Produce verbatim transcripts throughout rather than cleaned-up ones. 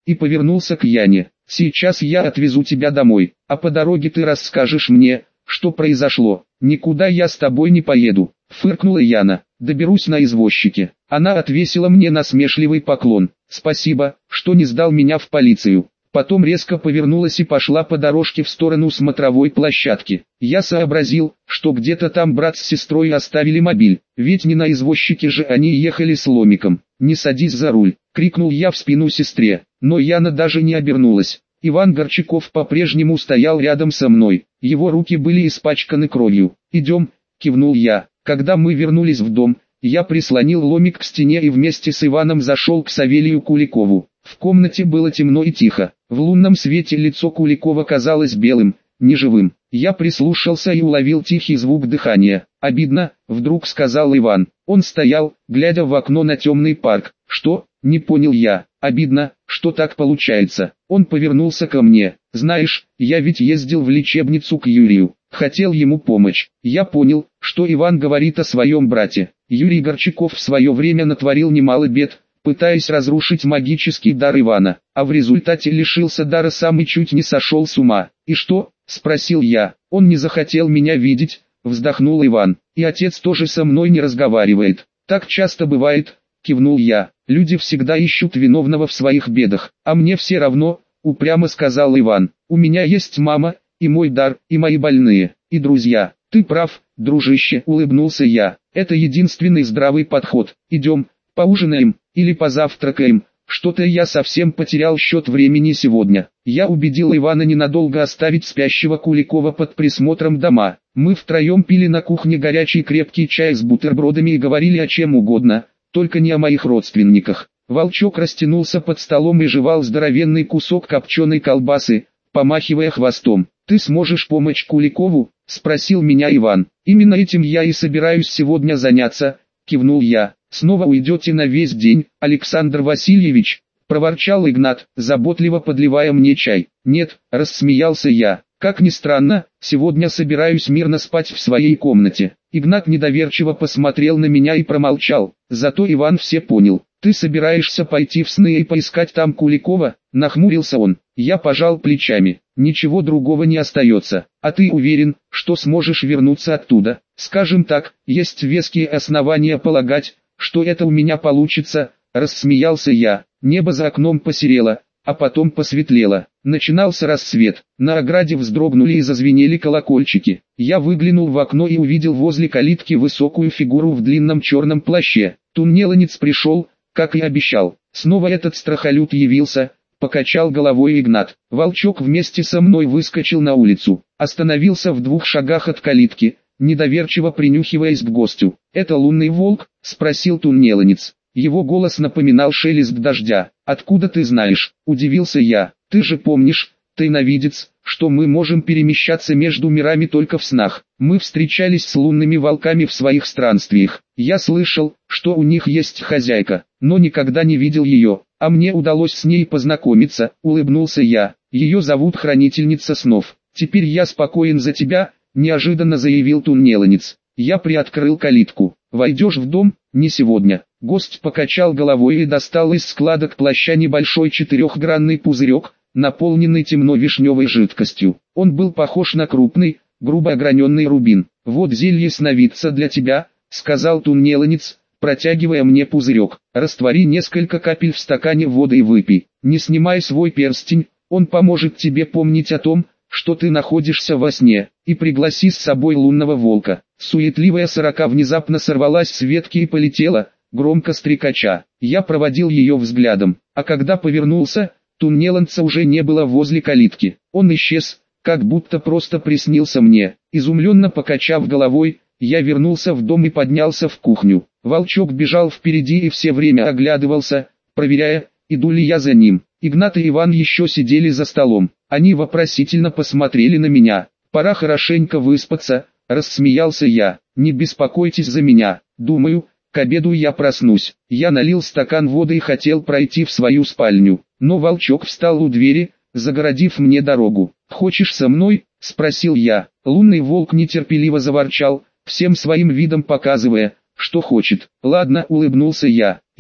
и повернулся к Яне. «Сейчас я отвезу тебя домой, а по дороге ты расскажешь мне, что произошло». «Никуда я с тобой не поеду», — фыркнула Яна. «Доберусь на извозчике». Она отвесила мне насмешливый поклон. «Спасибо, что не сдал меня в полицию». Потом резко повернулась и пошла по дорожке в сторону смотровой площадки. Я сообразил, что где-то там брат с сестрой оставили мобиль, ведь не на извозчике же они ехали с ломиком. «Не садись за руль», — крикнул я в спину сестре, но Яна даже не обернулась. Иван Горчаков по-прежнему стоял рядом со мной, его руки были испачканы кровью. «Идем», — кивнул я. Когда мы вернулись в дом, я прислонил ломик к стене и вместе с Иваном зашел к Савелию Куликову. В комнате было темно и тихо. В лунном свете лицо Куликова казалось белым, неживым. Я прислушался и уловил тихий звук дыхания. «Обидно», — вдруг сказал Иван. Он стоял, глядя в окно на темный парк. «Что?» — не понял я. «Обидно, что так получается». Он повернулся ко мне. «Знаешь, я ведь ездил в лечебницу к Юрию. Хотел ему помочь. Я понял, что Иван говорит о своем брате. Юрий Горчаков в свое время натворил немало бед, пытаясь разрушить магический дар Ивана, а в результате лишился дара сам и чуть не сошел с ума. «И что?» — спросил я. «Он не захотел меня видеть», — вздохнул Иван. «И отец тоже со мной не разговаривает». «Так часто бывает», — кивнул я. «Люди всегда ищут виновного в своих бедах, а мне все равно», — упрямо сказал Иван. «У меня есть мама, и мой дар, и мои больные, и друзья». «Ты прав, дружище», — улыбнулся я. «Это единственный здравый подход. Идем, поужинаем, или позавтракаем». Что-то я совсем потерял счет времени сегодня. Я убедил Ивана ненадолго оставить спящего Куликова под присмотром дома. Мы втроем пили на кухне горячий крепкий чай с бутербродами и говорили о чем угодно, только не о моих родственниках. Волчок растянулся под столом и жевал здоровенный кусок копченой колбасы, помахивая хвостом. «Ты сможешь помочь Куликову?» — спросил меня Иван. «Именно этим я и собираюсь сегодня заняться», — кивнул я. «Снова уйдете на весь день, Александр Васильевич?» — проворчал Игнат, заботливо подливая мне чай. «Нет», — рассмеялся я. «Как ни странно, сегодня собираюсь мирно спать в своей комнате». Игнат недоверчиво посмотрел на меня и промолчал. Зато Иван все понял. «Ты собираешься пойти в сны и поискать там Куликова?» — нахмурился он. Я пожал плечами. «Ничего другого не остается. А ты уверен, что сможешь вернуться оттуда?» «Скажем так, есть веские основания полагать, что это у меня получится», — рассмеялся я. Небо за окном посерело, а потом посветлело. Начинался рассвет. На ограде вздрогнули и зазвенели колокольчики. Я выглянул в окно и увидел возле калитки высокую фигуру в длинном черном плаще. Туннеланец пришел, как и обещал. Снова этот страхолюд явился, покачал головой Игнат. Волчок вместе со мной выскочил на улицу. Остановился в двух шагах от калитки, недоверчиво принюхиваясь к гостю. «Это лунный волк?» — спросил туннеланец. Его голос напоминал шелест дождя. «Откуда ты знаешь?» — удивился я. «Ты же помнишь, тайновидец, что мы можем перемещаться между мирами только в снах. Мы встречались с лунными волками в своих странствиях. Я слышал, что у них есть хозяйка, но никогда не видел ее, а мне удалось с ней познакомиться», — улыбнулся я. «Ее зовут Хранительница снов. Теперь я спокоен за тебя», — неожиданно заявил туннеланец. Я приоткрыл калитку. «Войдешь в дом?» «Не сегодня». Гость покачал головой и достал из складок плаща небольшой четырехгранный пузырек, наполненный темно-вишневой жидкостью. Он был похож на крупный, грубо ограненный рубин. «Вот зелье сновидца для тебя», — сказал туннеланец, протягивая мне пузырек. «Раствори несколько капель в стакане воды и выпей. Не снимай свой перстень, он поможет тебе помнить о том, что ты находишься во сне, и пригласи с собой лунного волка». Суетливая сорока внезапно сорвалась с ветки и полетела, громко стрекоча. Я проводил ее взглядом, а когда повернулся, туннеланца уже не было возле калитки. Он исчез, как будто просто приснился мне. Изумленно покачав головой, я вернулся в дом и поднялся в кухню. Волчок бежал впереди и все время оглядывался, проверяя, иду ли я за ним. Игнат и Иван еще сидели за столом. Они вопросительно посмотрели на меня. «Пора хорошенько выспаться», — рассмеялся я. «Не беспокойтесь за меня. Думаю, к обеду я проснусь». Я налил стакан воды и хотел пройти в свою спальню, но волчок встал у двери, загородив мне дорогу. «Хочешь со мной?» — спросил я. Лунный волк нетерпеливо заворчал, всем своим видом показывая, что хочет. «Ладно», — улыбнулся я. «Идем».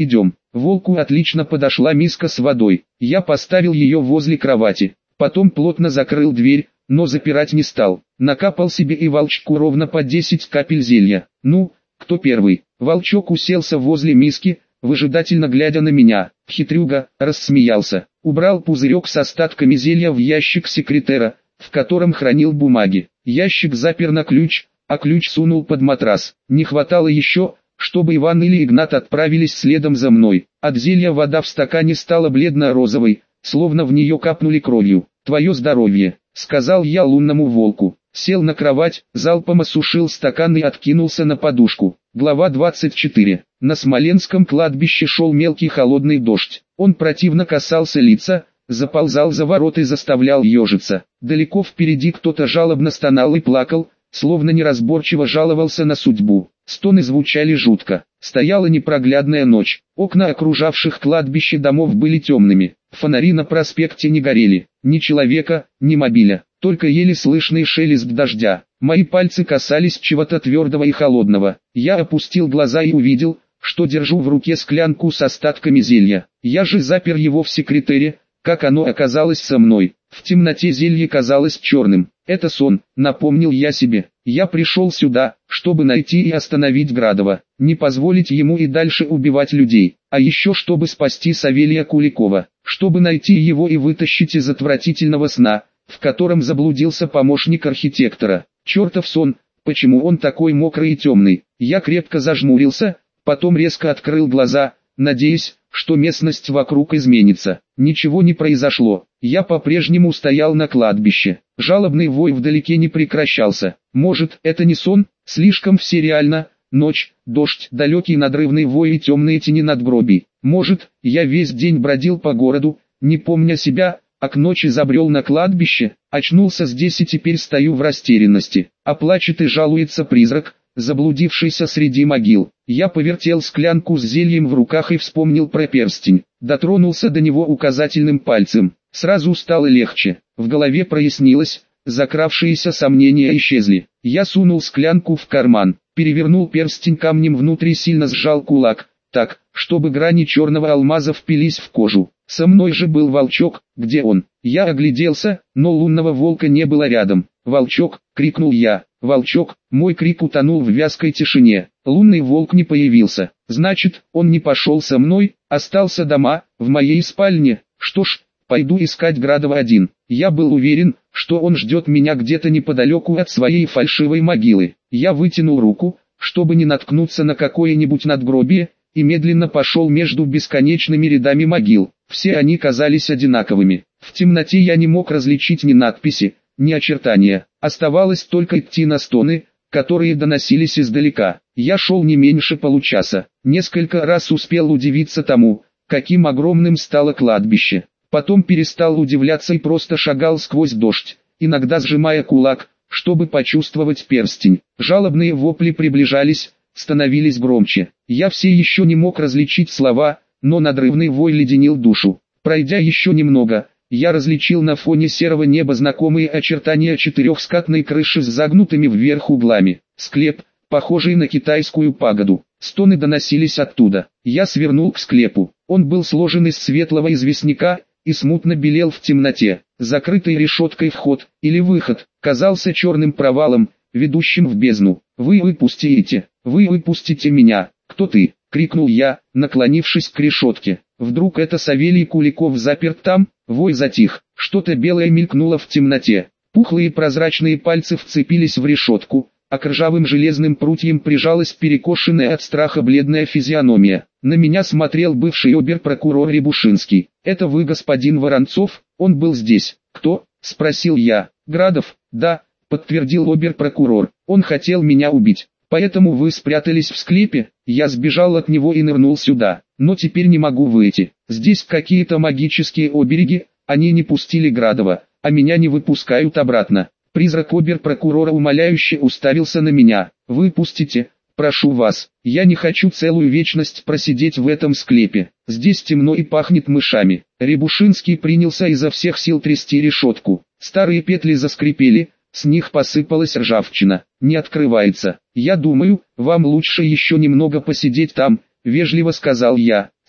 Волку отлично подошла миска с водой. Я поставил ее возле кровати. Потом плотно закрыл дверь, но запирать не стал. Накапал себе и волчку ровно по десять капель зелья. Ну, кто первый? Волчок уселся возле миски, выжидательно глядя на меня. Хитрюга рассмеялся. Убрал пузырек с остатками зелья в ящик секретера, в котором хранил бумаги. Ящик запер на ключ, а ключ сунул под матрас. Не хватало еще, чтобы Иван или Игнат отправились следом за мной. От зелья вода в стакане стала бледно-розовой, словно в нее капнули кровью. «Твое здоровье», — сказал я лунному волку. Сел на кровать, залпом осушил стакан и откинулся на подушку. Глава двадцать четыре. На Смоленском кладбище шел мелкий холодный дождь. Он противно касался лица, заползал за ворот и заставлял ежиться. Далеко впереди кто-то жалобно стонал и плакал, словно неразборчиво жаловался на судьбу. Стоны звучали жутко. Стояла непроглядная ночь. Окна окружавших кладбище домов были темными. Фонари на проспекте не горели. Ни человека, ни мобиля. Только еле слышный шелест дождя. Мои пальцы касались чего-то твердого и холодного. Я опустил глаза и увидел, что держу в руке склянку с остатками зелья. Я же запер его в секретере, как оно оказалось со мной. В темноте зелье казалось черным. Это сон, напомнил я себе. Я пришел сюда, чтобы найти и остановить Градова, не позволить ему и дальше убивать людей, а еще чтобы спасти Савелия Куликова, чтобы найти его и вытащить из отвратительного сна, в котором заблудился помощник архитектора. Чертов сон, почему он такой мокрый и темный? Я крепко зажмурился, потом резко открыл глаза, надеясь, что местность вокруг изменится. Ничего не произошло. Я по-прежнему стоял на кладбище. Жалобный вой вдалеке не прекращался. Может, это не сон? Слишком все реально. Ночь, дождь, далекий надрывный вой и темные тени надгробий. Может, я весь день бродил по городу, не помня себя, а к ночи забрел на кладбище, очнулся здесь и теперь стою в растерянности. А плачет и жалуется призрак, заблудившийся среди могил. Я повертел склянку с зельем в руках и вспомнил про перстень. Дотронулся до него указательным пальцем. Сразу стало легче. В голове прояснилось, закравшиеся сомнения исчезли. Я сунул склянку в карман, перевернул перстень камнем внутри, сильно сжал кулак, так, чтобы грани черного алмаза впились в кожу. Со мной же был волчок, где он? Я огляделся, но лунного волка не было рядом. «Волчок!» — крикнул я. «Волчок!» — мой крик утонул в вязкой тишине. Лунный волк не появился. Значит, он не пошел со мной, остался дома, в моей спальне. Что ж, пойду искать Градова один. Я был уверен, что он ждет меня где-то неподалеку от своей фальшивой могилы. Я вытянул руку, чтобы не наткнуться на какое-нибудь надгробие, и медленно пошел между бесконечными рядами могил. Все они казались одинаковыми. В темноте я не мог различить ни надписи, ни очертания. Оставалось только идти на стоны, которые доносились издалека. Я шел не меньше получаса. Несколько раз успел удивиться тому, каким огромным стало кладбище. Потом перестал удивляться и просто шагал сквозь дождь, иногда сжимая кулак, чтобы почувствовать перстень. Жалобные вопли приближались, становились громче. Я все еще не мог различить слова, но надрывный вой леденил душу. Пройдя еще немного, я различил на фоне серого неба знакомые очертания четырехскатной крыши с загнутыми вверх углами. Склеп, похожий на китайскую пагоду. Стоны доносились оттуда. Я свернул к склепу. Он был сложен из светлого известняка и смутно белел в темноте. Закрытый решеткой вход, или выход, казался черным провалом, ведущим в бездну. «Вы выпустите, вы выпустите меня! Кто ты?» — крикнул я, наклонившись к решетке. Вдруг это Савелий Куликов заперт там? Вой затих, что-то белое мелькнуло в темноте. Пухлые прозрачные пальцы вцепились в решетку, а к ржавым железным прутьям прижалась перекошенная от страха бледная физиономия. На меня смотрел бывший обер-прокурор Рябушинский. «Это вы, господин Воронцов? Он был здесь». «Кто?» — спросил я. «Градов?» «Да», — подтвердил обер-прокурор. «Он хотел меня убить. Поэтому вы спрятались в склепе?» «Я сбежал от него и нырнул сюда. Но теперь не могу выйти. Здесь какие-то магические обереги, они не пустили Градова, а меня не выпускают обратно». Призрак обер-прокурора умоляюще уставился на меня. «Выпустите, прошу вас. Я не хочу целую вечность просидеть в этом склепе. Здесь темно и пахнет мышами». Рябушинский принялся изо всех сил трясти решетку. Старые петли заскрипели, с них посыпалась ржавчина. «Не открывается. Я думаю, вам лучше еще немного посидеть там», — вежливо сказал я.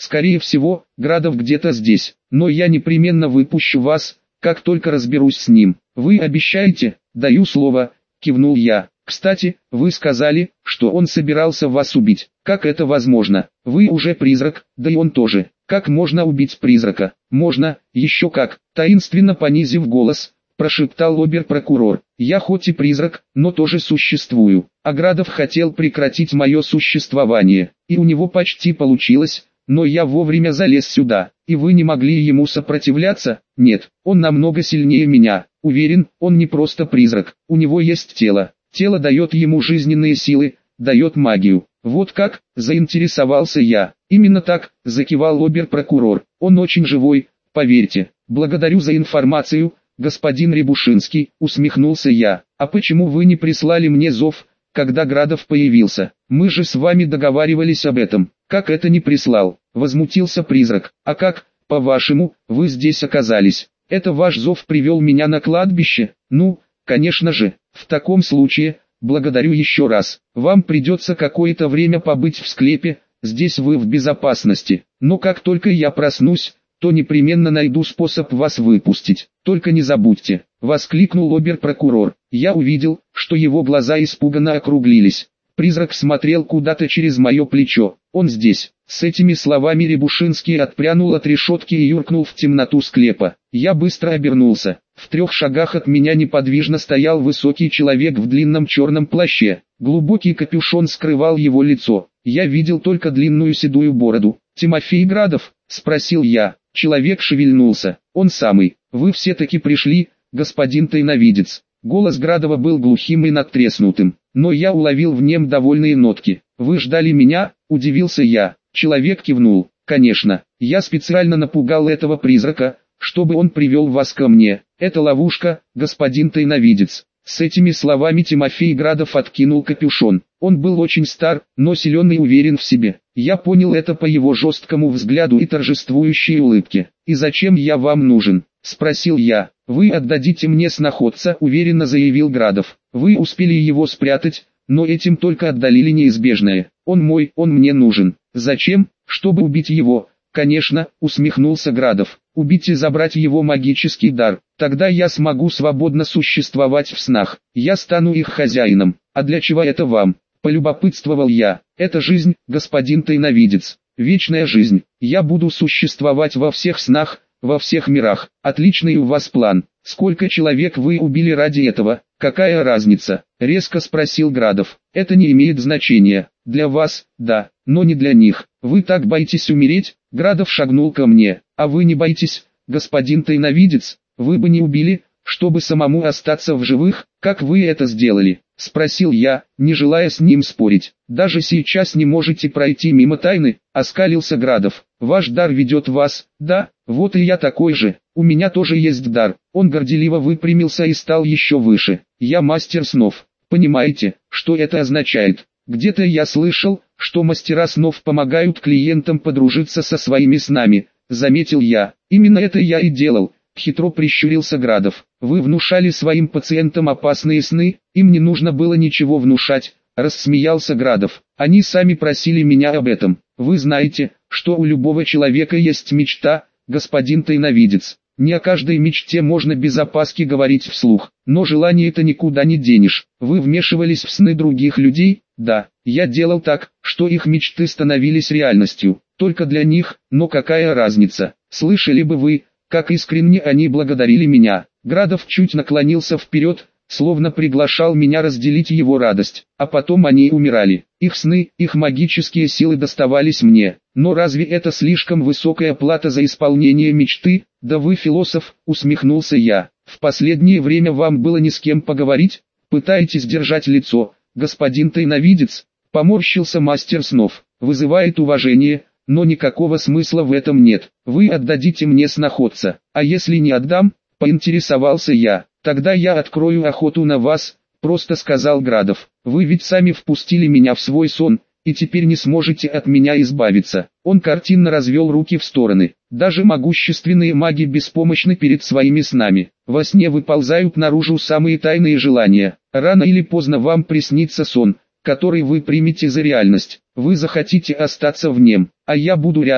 Скорее всего, Градов где-то здесь, но я непременно выпущу вас, как только разберусь с ним. Вы обещаете? Даю слово, кивнул я. Кстати, вы сказали, что он собирался вас убить. Как это возможно? Вы уже призрак, да и он тоже. Как можно убить призрака? Можно, еще как. Таинственно понизив голос, прошептал обер-прокурор. Я хоть и призрак, но тоже существую. А Градов хотел прекратить мое существование, и у него почти получилось. Но я вовремя залез сюда, и вы не могли ему сопротивляться? Нет, он намного сильнее меня. Уверен, он не просто призрак, у него есть тело. Тело дает ему жизненные силы, дает магию. Вот как, заинтересовался я. Именно так, закивал обер-прокурор. Он очень живой, поверьте. Благодарю за информацию, господин Рябушинский, усмехнулся я. А почему вы не прислали мне зов, когда Градов появился? Мы же с вами договаривались об этом. Как это не прислал? Возмутился призрак. А как, по-вашему, вы здесь оказались? Это ваш зов привел меня на кладбище? Ну, конечно же. В таком случае, благодарю еще раз. Вам придется какое-то время побыть в склепе, здесь вы в безопасности. Но как только я проснусь, то непременно найду способ вас выпустить. Только не забудьте, воскликнул обер-прокурор. Я увидел, что его глаза испуганно округлились. Призрак смотрел куда-то через мое плечо. Он здесь. С этими словами Рябушинский отпрянул от решетки и юркнул в темноту склепа. Я быстро обернулся. В трех шагах от меня неподвижно стоял высокий человек в длинном черном плаще. Глубокий капюшон скрывал его лицо. Я видел только длинную седую бороду. «Тимофей Градов?» – спросил я. Человек шевельнулся. «Он самый. Вы все-таки пришли, господин тайновидец». Голос Градова был глухим и надтреснутым, но я уловил в нем довольные нотки. «Вы ждали меня?» – удивился я. Человек кивнул. «Конечно, я специально напугал этого призрака, чтобы он привел вас ко мне. Это ловушка, господин тайновидец». С этими словами Тимофей Градов откинул капюшон. Он был очень стар, но силен и уверен в себе. Я понял это по его жесткому взгляду и торжествующей улыбке. «И зачем я вам нужен?» – спросил я. «Вы отдадите мне сноходца», – уверенно заявил Градов. «Вы успели его спрятать, но этим только отдалили неизбежное. Он мой, он мне нужен». «Зачем? Чтобы убить его?» «Конечно», – усмехнулся Градов. «Убить и забрать его магический дар. Тогда я смогу свободно существовать в снах. Я стану их хозяином. А для чего это вам?» – полюбопытствовал я. «Это жизнь, господин тайновидец. Вечная жизнь. Я буду существовать во всех снах, во всех мирах. Отличный у вас план. Сколько человек вы убили ради этого? Какая разница?» – резко спросил Градов. «Это не имеет значения. Для вас, да, но не для них. Вы так боитесь умереть?» Градов шагнул ко мне. «А вы не боитесь, господин тайновидец? Вы бы не убили, чтобы самому остаться в живых, как вы это сделали?» – спросил я, не желая с ним спорить. «Даже сейчас не можете пройти мимо тайны?» – оскалился Градов. «Ваш дар ведет вас, да? Вот и я такой же. У меня тоже есть дар». Он горделиво выпрямился и стал еще выше. «Я мастер снов. Понимаете, что это означает? Где-то я слышал, что мастера снов помогают клиентам подружиться со своими снами», — заметил я. «Именно это я и делал», — хитро прищурился Градов. «Вы внушали своим пациентам опасные сны, им не нужно было ничего внушать», — рассмеялся Градов. «Они сами просили меня об этом. Вы знаете, что у любого человека есть мечта, господин тайновидец. Не о каждой мечте можно без опаски говорить вслух, но желание-то никуда не денешь. Вы вмешивались в сны других людей?» «Да, я делал так, что их мечты становились реальностью, только для них, но какая разница? Слышали бы вы, как искренне они благодарили меня». Градов чуть наклонился вперед, словно приглашал меня разделить его радость, а потом они умирали. Их сны, их магические силы доставались мне. Но разве это слишком высокая плата за исполнение мечты? «Да вы философ», — усмехнулся я. «В последнее время вам было ни с кем поговорить? Пытаетесь держать лицо, господин тайновидец?» — поморщился мастер снов. «Вызывает уважение, но никакого смысла в этом нет. Вы отдадите мне сноходца, а если не отдам?» — поинтересовался я. «Тогда я открою охоту на вас», — просто сказал Градов. «Вы ведь сами впустили меня в свой сон, и теперь не сможете от меня избавиться». Он картинно развел руки в стороны. «Даже могущественные маги беспомощны перед своими снами. Во сне выползают наружу самые тайные желания. Рано или поздно вам приснится сон, который вы примете за реальность. Вы захотите остаться в нем, а я буду рядом,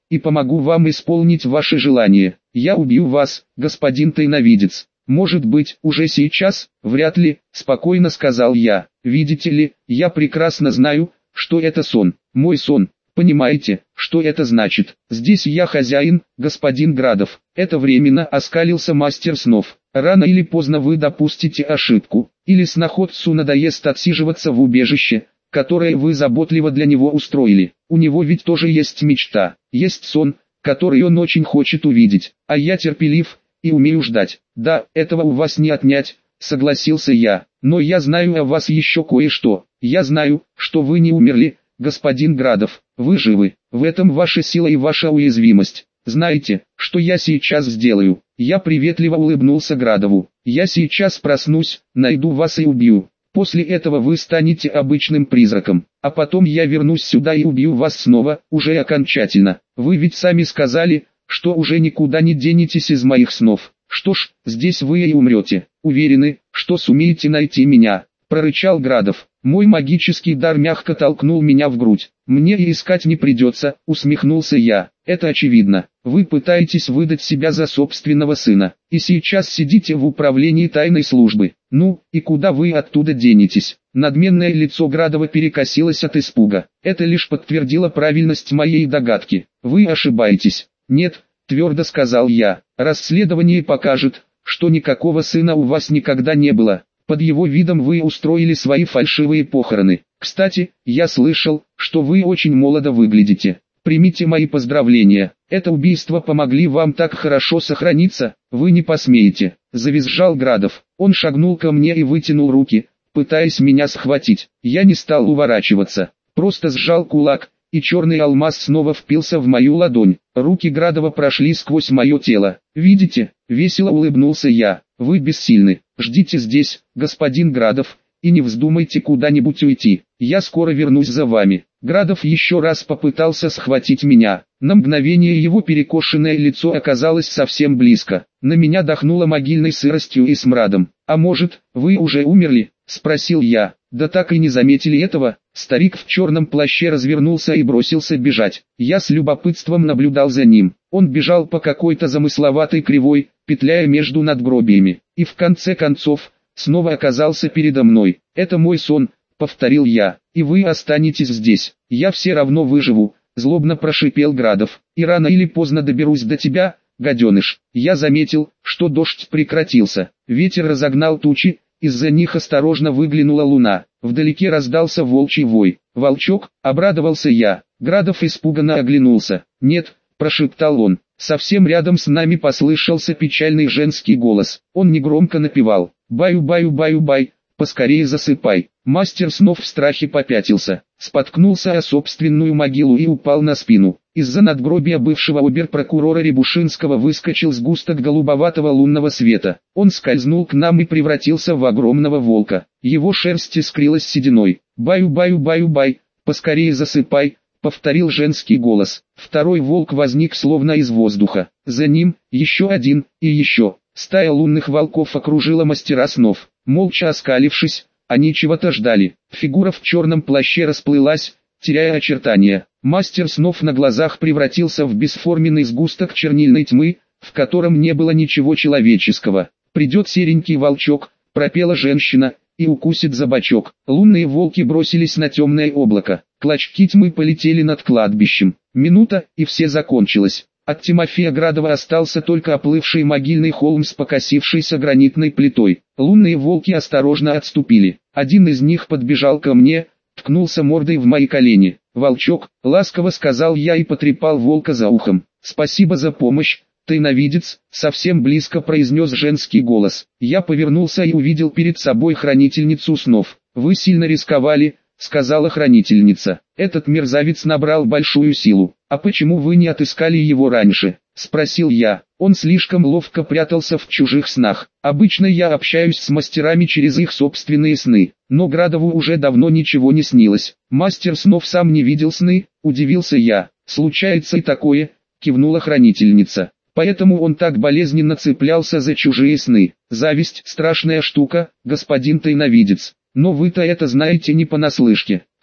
и помогу вам исполнить ваши желания. Я убью вас, господин тайновидец. Может быть, уже сейчас? Вряд ли, спокойно сказал я. Видите ли, я прекрасно знаю, что это сон. Мой сон. Понимаете, что это значит? Здесь я хозяин, господин Градов. Это временно, оскалился мастер снов. Рано или поздно вы допустите ошибку, или сноходцу надоест отсиживаться в убежище, которое вы заботливо для него устроили. У него ведь тоже есть мечта, есть сон, который он очень хочет увидеть, а я терпелив и умею ждать. Да, этого у вас не отнять, согласился я, но я знаю о вас еще кое-что. Я знаю, что вы не умерли, господин Градов, вы живы, в этом ваша сила и ваша уязвимость. Знаете, что я сейчас сделаю? Я приветливо улыбнулся Градову. Я сейчас проснусь, найду вас и убью. После этого вы станете обычным призраком, а потом я вернусь сюда и убью вас снова, уже окончательно. Вы ведь сами сказали, что уже никуда не денетесь из моих снов. Что ж, здесь вы и умрете. Уверены, что сумеете найти меня? Прорычал Градов. Мой магический дар мягко толкнул меня в грудь. Мне и искать не придется, усмехнулся я. Это очевидно. Вы пытаетесь выдать себя за собственного сына, и сейчас сидите в управлении тайной службы. Ну, и куда вы оттуда денетесь? Надменное лицо Градова перекосилось от испуга. Это лишь подтвердило правильность моей догадки. Вы ошибаетесь. Нет, твердо сказал я. Расследование покажет, что никакого сына у вас никогда не было. Под его видом вы устроили свои фальшивые похороны. Кстати, я слышал, что вы очень молодо выглядите. Примите мои поздравления. Это убийство помогли вам так хорошо сохраниться, вы не посмеете. Завизжал Градов. Он шагнул ко мне и вытянул руки, пытаясь меня схватить. Я не стал уворачиваться, просто сжал кулак, и черный алмаз снова впился в мою ладонь. Руки Градова прошли сквозь мое тело. Видите, весело улыбнулся я. Вы бессильны. Ждите здесь, господин Градов, и не вздумайте куда-нибудь уйти. Я скоро вернусь за вами. Градов еще раз попытался схватить меня. На мгновение его перекошенное лицо оказалось совсем близко. На меня дохнуло могильной сыростью и смрадом. «А может, вы уже умерли?» – спросил я. «Да так и не заметили этого». Старик в черном плаще развернулся и бросился бежать. Я с любопытством наблюдал за ним. Он бежал по какой-то замысловатой кривой, петляя между надгробиями, и в конце концов, снова оказался передо мной. «Это мой сон», — повторил я, — «и вы останетесь здесь. Я все равно выживу», — злобно прошипел Градов, — «и рано или поздно доберусь до тебя, гаденыш». Я заметил, что дождь прекратился, ветер разогнал тучи, из-за них осторожно выглянула луна. Вдалеке раздался волчий вой. «Волчок», — обрадовался я. Градов испуганно оглянулся. «Нет», — прошептал он. Совсем рядом с нами послышался печальный женский голос. Он негромко напевал: «Баю-баю-баю-бай, поскорее засыпай». Мастер снов в страхе попятился, споткнулся о собственную могилу и упал на спину. Из-за надгробия бывшего обер-прокурора Рябушинского выскочил сгусток голубоватого лунного света. Он скользнул к нам и превратился в огромного волка. Его шерсть искрилась сединой. «Баю-баю-баю-бай, поскорее засыпай», — повторил женский голос. Второй волк возник словно из воздуха. За ним еще один и еще. Стая лунных волков окружила мастера снов. Молча оскалившись, они чего-то ждали. Фигура в черном плаще расплылась, теряя очертания. Мастер снов на глазах превратился в бесформенный сгусток чернильной тьмы, в котором не было ничего человеческого. «Придет серенький волчок», — пропела женщина, — «и укусит за бочок». Лунные волки бросились на темное облако. Клочки тьмы полетели над кладбищем. Минута, и все закончилось. От Тимофея Градова остался только оплывший могильный холм с покосившейся гранитной плитой. Лунные волки осторожно отступили. Один из них подбежал ко мне, ткнулся мордой в мои колени. «Волчок», — ласково сказал я и потрепал волка за ухом. «Спасибо за помощь, тайновидец», — совсем близко произнес женский голос. Я повернулся и увидел перед собой хранительницу снов. «Вы сильно рисковали», — сказала хранительница. «Этот мерзавец набрал большую силу. А почему вы не отыскали его раньше?» — спросил я. Он слишком ловко прятался в чужих снах. Обычно я общаюсь с мастерами через их собственные сны, но Градову уже давно ничего не снилось. Мастер снов сам не видел сны, удивился я. «Случается и такое», — кивнула хранительница. «Поэтому он так болезненно цеплялся за чужие сны. Зависть — страшная штука, господин тайновидец. Но вы-то это знаете не понаслышке.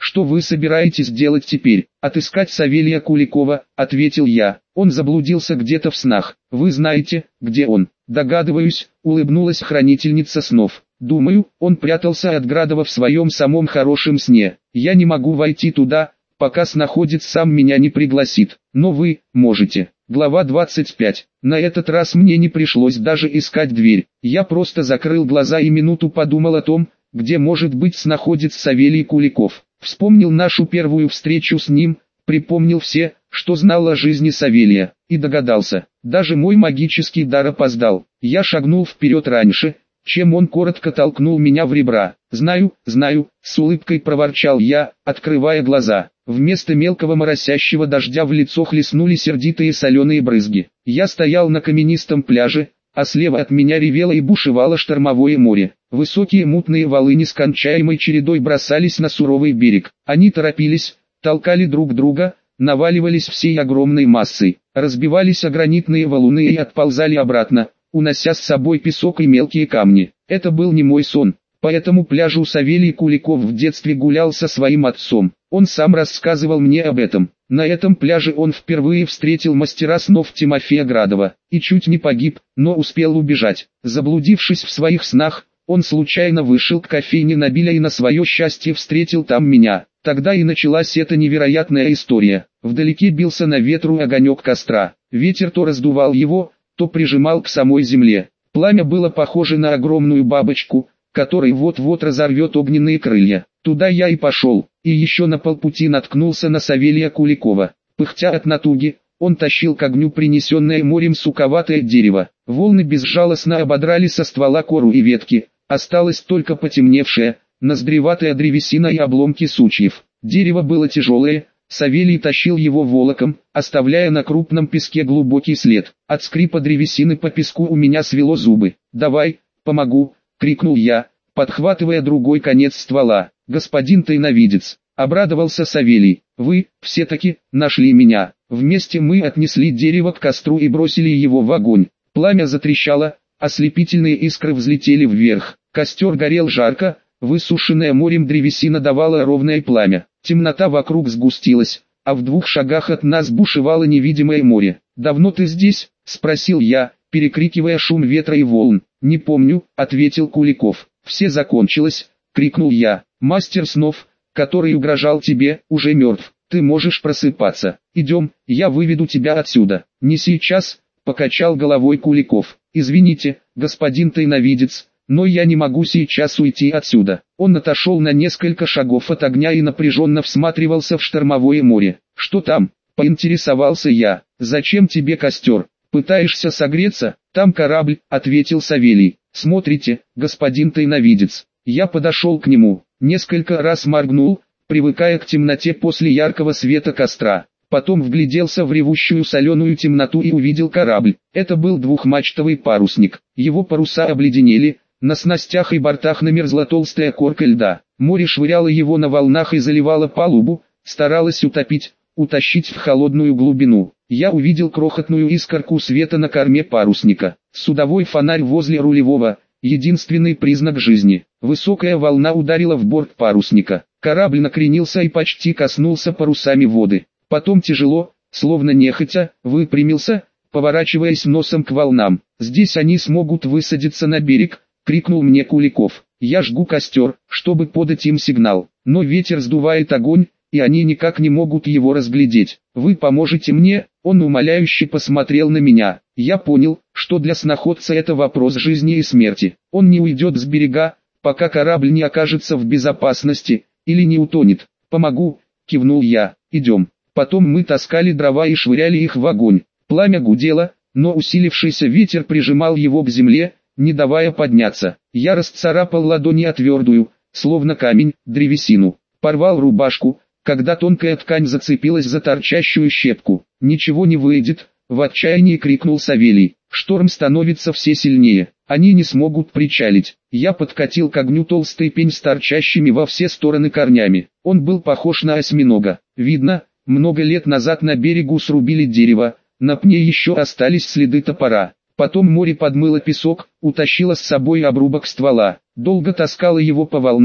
Что вы собираетесь делать теперь? Отыскать Савелия Куликова, ответил я. Он заблудился где-то в снах. Вы знаете, где он? Догадываюсь, улыбнулась хранительница снов. Думаю, он прятался от Градова в своем самом хорошем сне. Я не могу войти туда, пока снаходец сам меня не пригласит. Но вы можете. Глава двадцать пять. На этот раз мне не пришлось даже искать дверь. Я просто закрыл глаза и минуту подумал о том, где может быть снаходец Савелий Куликов. Вспомнил нашу первую встречу с ним, припомнил все, что знал о жизни Савелия, и догадался. Даже мой магический дар опоздал. Я шагнул вперед раньше, чем он коротко толкнул меня в ребра. «Знаю, знаю», — с улыбкой проворчал я, открывая глаза. Вместо мелкого моросящего дождя в лицо хлестнули сердитые соленые брызги. Я стоял на каменистом пляже, а слева от меня ревело и бушевало штормовое море. Высокие мутные валы нескончаемой чередой бросались на суровый берег. Они торопились, толкали друг друга, наваливались всей огромной массой, разбивались о гранитные валуны и отползали обратно, унося с собой песок и мелкие камни. Это был не мой сон. По этому пляжу Савелий Куликов в детстве гулял со своим отцом. Он сам рассказывал мне об этом. На этом пляже он впервые встретил мастера снов Тимофея Градова и чуть не погиб, но успел убежать. Заблудившись в своих снах, он случайно вышел к кофейне Набиля и на свое счастье встретил там меня. Тогда и началась эта невероятная история. Вдалеке бился на ветру огонек костра. Ветер то раздувал его, то прижимал к самой земле. Пламя было похоже на огромную бабочку, который вот-вот разорвет огненные крылья. Туда я и пошел, и еще на полпути наткнулся на Савелия Куликова. Пыхтя от натуги, он тащил к огню принесенное морем суковатое дерево. Волны безжалостно ободрали со ствола кору и ветки, осталась только потемневшая, ноздреватая древесина и обломки сучьев. Дерево было тяжелое, Савелий тащил его волоком, оставляя на крупном песке глубокий след. От скрипа древесины по песку у меня свело зубы. «Давай, помогу!» — крикнул я, подхватывая другой конец ствола. «Господин тайновидец!» — обрадовался Савелий. «Вы, все-таки, нашли меня!» Вместе мы отнесли дерево к костру и бросили его в огонь. Пламя затрещало, ослепительные искры взлетели вверх. Костер горел жарко, высушенная морем древесина давала ровное пламя. Темнота вокруг сгустилась, а в двух шагах от нас бушевало невидимое море. «Давно ты здесь?» — спросил я, перекрикивая шум ветра и волн. «Не помню», — ответил Куликов. «Все закончилось», — крикнул я. «Мастер снов, который угрожал тебе, уже мертв. Ты можешь просыпаться. Идем, я выведу тебя отсюда». «Не сейчас», — покачал головой Куликов. «Извините, господин тайновидец, но я не могу сейчас уйти отсюда». Он отошел на несколько шагов от огня и напряженно всматривался в штормовое море. «Что там?» — поинтересовался я. «Зачем тебе костер? Пытаешься согреться?» «Там корабль», — ответил Савелий. «Смотрите, господин тайновидец». Я подошел к нему, несколько раз моргнул, привыкая к темноте после яркого света костра. Потом вгляделся в ревущую соленую темноту и увидел корабль. Это был двухмачтовый парусник. Его паруса обледенели, на снастях и бортах намерзла толстая корка льда. Море швыряло его на волнах и заливало палубу, старалось утопить, утащить в холодную глубину. Я увидел крохотную искорку света на корме парусника. Судовой фонарь возле рулевого, единственный признак жизни. Высокая волна ударила в борт парусника. Корабль накренился и почти коснулся парусами воды. Потом тяжело, словно нехотя, выпрямился, поворачиваясь носом к волнам. «Здесь они смогут высадиться на берег», — крикнул мне Куликов. «Я жгу костер, чтобы подать им сигнал, но ветер сдувает огонь, и они никак не могут его разглядеть. Вы поможете мне?» Он умоляюще посмотрел на меня. Я понял, что для сноходца это вопрос жизни и смерти. Он не уйдет с берега, пока корабль не окажется в безопасности, или не утонет. «Помогу», — кивнул я. «Идем». Потом мы таскали дрова и швыряли их в огонь. Пламя гудело, но усилившийся ветер прижимал его к земле, не давая подняться. Я расцарапал ладони о твердую, словно камень, древесину. Порвал рубашку, когда тонкая ткань зацепилась за торчащую щепку. «Ничего не выйдет», — в отчаянии крикнул Савелий. «Шторм становится все сильнее. Они не смогут причалить». Я подкатил к огню толстый пень с торчащими во все стороны корнями. Он был похож на осьминога. Видно, много лет назад на берегу срубили дерево, на пне еще остались следы топора. Потом море подмыло песок, утащило с собой обрубок ствола. Долго таскало его по волнам,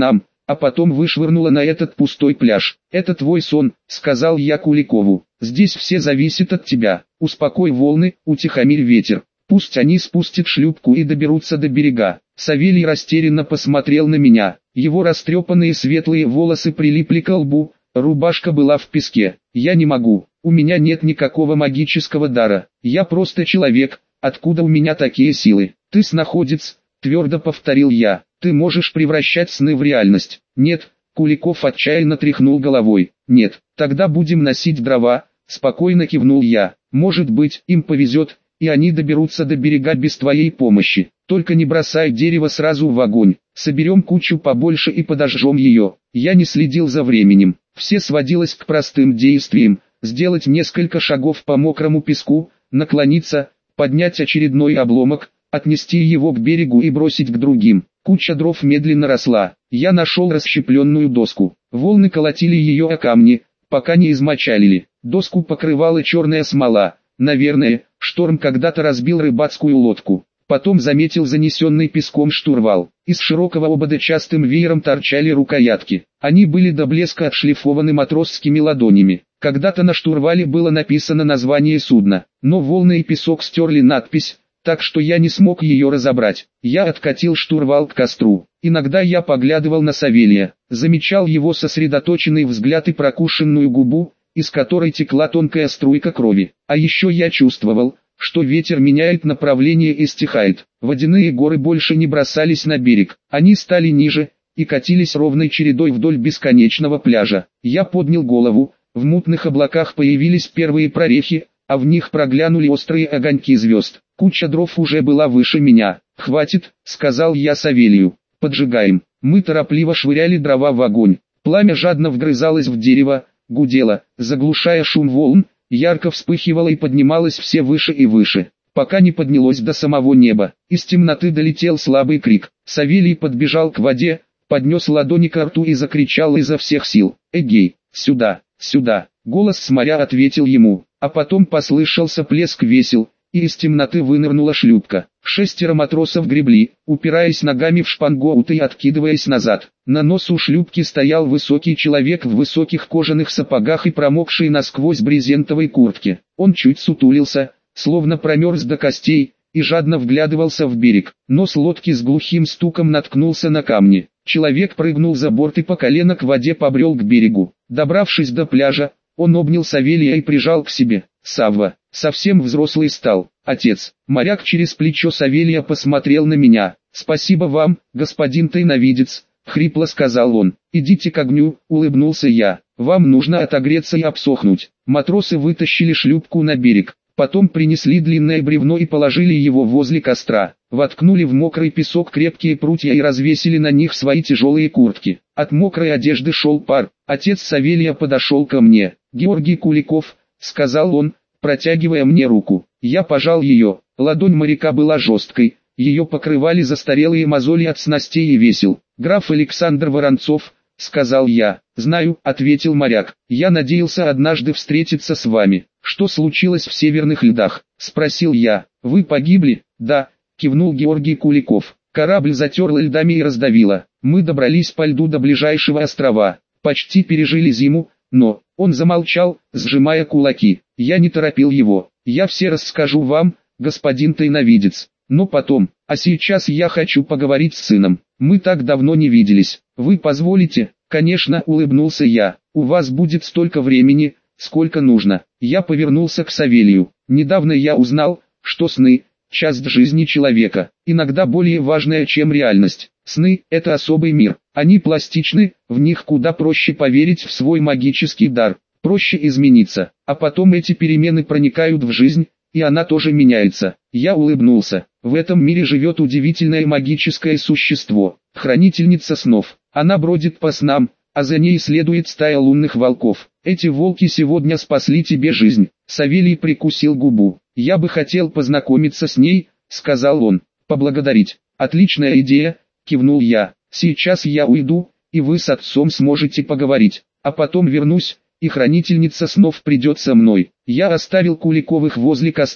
а потом вышвырнула на этот пустой пляж. «Это твой сон», — сказал я Куликову. «Здесь все зависит от тебя. Успокой волны, утихомирь ветер. Пусть они спустят шлюпку и доберутся до берега». Савелий растерянно посмотрел на меня. Его растрепанные светлые волосы прилипли к лбу, рубашка была в песке. «Я не могу, у меня нет никакого магического дара. Я просто человек, откуда у меня такие силы?» «Ты сноходец», — твердо повторил я. «Ты можешь превращать сны в реальность». «Нет», — Куликов отчаянно тряхнул головой. «Нет, тогда будем носить дрова», — спокойно кивнул я. «Может быть, им повезет, и они доберутся до берега без твоей помощи. Только не бросай дерево сразу в огонь. Соберем кучу побольше и подожжем ее». Я не следил за временем. Все сводилось к простым действиям: сделать несколько шагов по мокрому песку, наклониться, поднять очередной обломок, отнести его к берегу и бросить к другим. Куча дров медленно росла. Я нашел расщепленную доску. Волны колотили ее о камни, пока не измочалили. Доску покрывала черная смола. Наверное, шторм когда-то разбил рыбацкую лодку. Потом заметил занесенный песком штурвал. Из широкого обода частым веером торчали рукоятки. Они были до блеска отшлифованы матросскими ладонями. Когда-то на штурвале было написано название судна, но волны и песок стерли надпись, так что я не смог ее разобрать. Я откатил штурвал к костру. Иногда я поглядывал на Савелия, замечал его сосредоточенный взгляд и прокушенную губу, из которой текла тонкая струйка крови. А еще я чувствовал, что ветер меняет направление и стихает. Водяные горы больше не бросались на берег, они стали ниже и катились ровной чередой вдоль бесконечного пляжа. Я поднял голову, в мутных облаках появились первые прорехи, а в них проглянули острые огоньки звезд. Куча дров уже была выше меня. «Хватит», — сказал я Савелию, — «поджигаем». Мы торопливо швыряли дрова в огонь. Пламя жадно вгрызалось в дерево, гудело, заглушая шум волн, ярко вспыхивало и поднималось все выше и выше, пока не поднялось до самого неба. Из темноты долетел слабый крик. Савелий подбежал к воде, поднес ладони к рту и закричал изо всех сил: «Эгей, сюда, сюда!» Голос с моря ответил ему, а потом послышался плеск весел, и из темноты вынырнула шлюпка. Шестеро матросов гребли, упираясь ногами в шпангоут и откидываясь назад. На носу шлюпки стоял высокий человек в высоких кожаных сапогах и промокшей насквозь брезентовой куртке. Он чуть сутулился, словно промерз до костей, и жадно вглядывался в берег. Нос лодки с глухим стуком наткнулся на камни. Человек прыгнул за борт и по колено к воде побрел к берегу. Добравшись до пляжа, он обнял Савелия и прижал к себе. «Савва, совсем взрослый стал, отец». Моряк через плечо Савелия посмотрел на меня. «Спасибо вам, господин тайновидец», — хрипло сказал он. «Идите к огню», — улыбнулся я. «Вам нужно отогреться и обсохнуть». Матросы вытащили шлюпку на берег. Потом принесли длинное бревно и положили его возле костра. Воткнули в мокрый песок крепкие прутья и развесили на них свои тяжелые куртки. От мокрой одежды шел пар. Отец Савелия подошел ко мне. «Георгий Куликов», — сказал он, протягивая мне руку. Я пожал ее. Ладонь моряка была жесткой, ее покрывали застарелые мозоли от снастей и весел. «Граф Александр Воронцов», — сказал я. «Знаю», — ответил моряк. «Я надеялся однажды встретиться с вами». «Что случилось в северных льдах?» — спросил я. «Вы погибли?» «Да», — кивнул Георгий Куликов. «Корабль затерло льдами и раздавило. Мы добрались по льду до ближайшего острова. Почти пережили зиму, но...» Он замолчал, сжимая кулаки. Я не торопил его. «Я все расскажу вам, господин тайновидец. Но потом, а сейчас я хочу поговорить с сыном. Мы так давно не виделись. Вы позволите?» «Конечно», — улыбнулся я. «У вас будет столько времени, сколько нужно». Я повернулся к Савелию. «Недавно я узнал, что сны — часть жизни человека, иногда более важная, чем реальность. Сны — это особый мир. Они пластичны, в них куда проще поверить в свой магический дар, проще измениться, а потом эти перемены проникают в жизнь, и она тоже меняется». Я улыбнулся. «В этом мире живет удивительное магическое существо, хранительница снов. Она бродит по снам, а за ней следует стая лунных волков. Эти волки сегодня спасли тебе жизнь». Савелий прикусил губу. «Я бы хотел познакомиться с ней», — сказал он. «Поблагодарить». «Отличная идея», — кивнул я. «Сейчас я уйду, и вы с отцом сможете поговорить, а потом вернусь, и хранительница снов придет со мной». Я оставил Куликовых возле костра,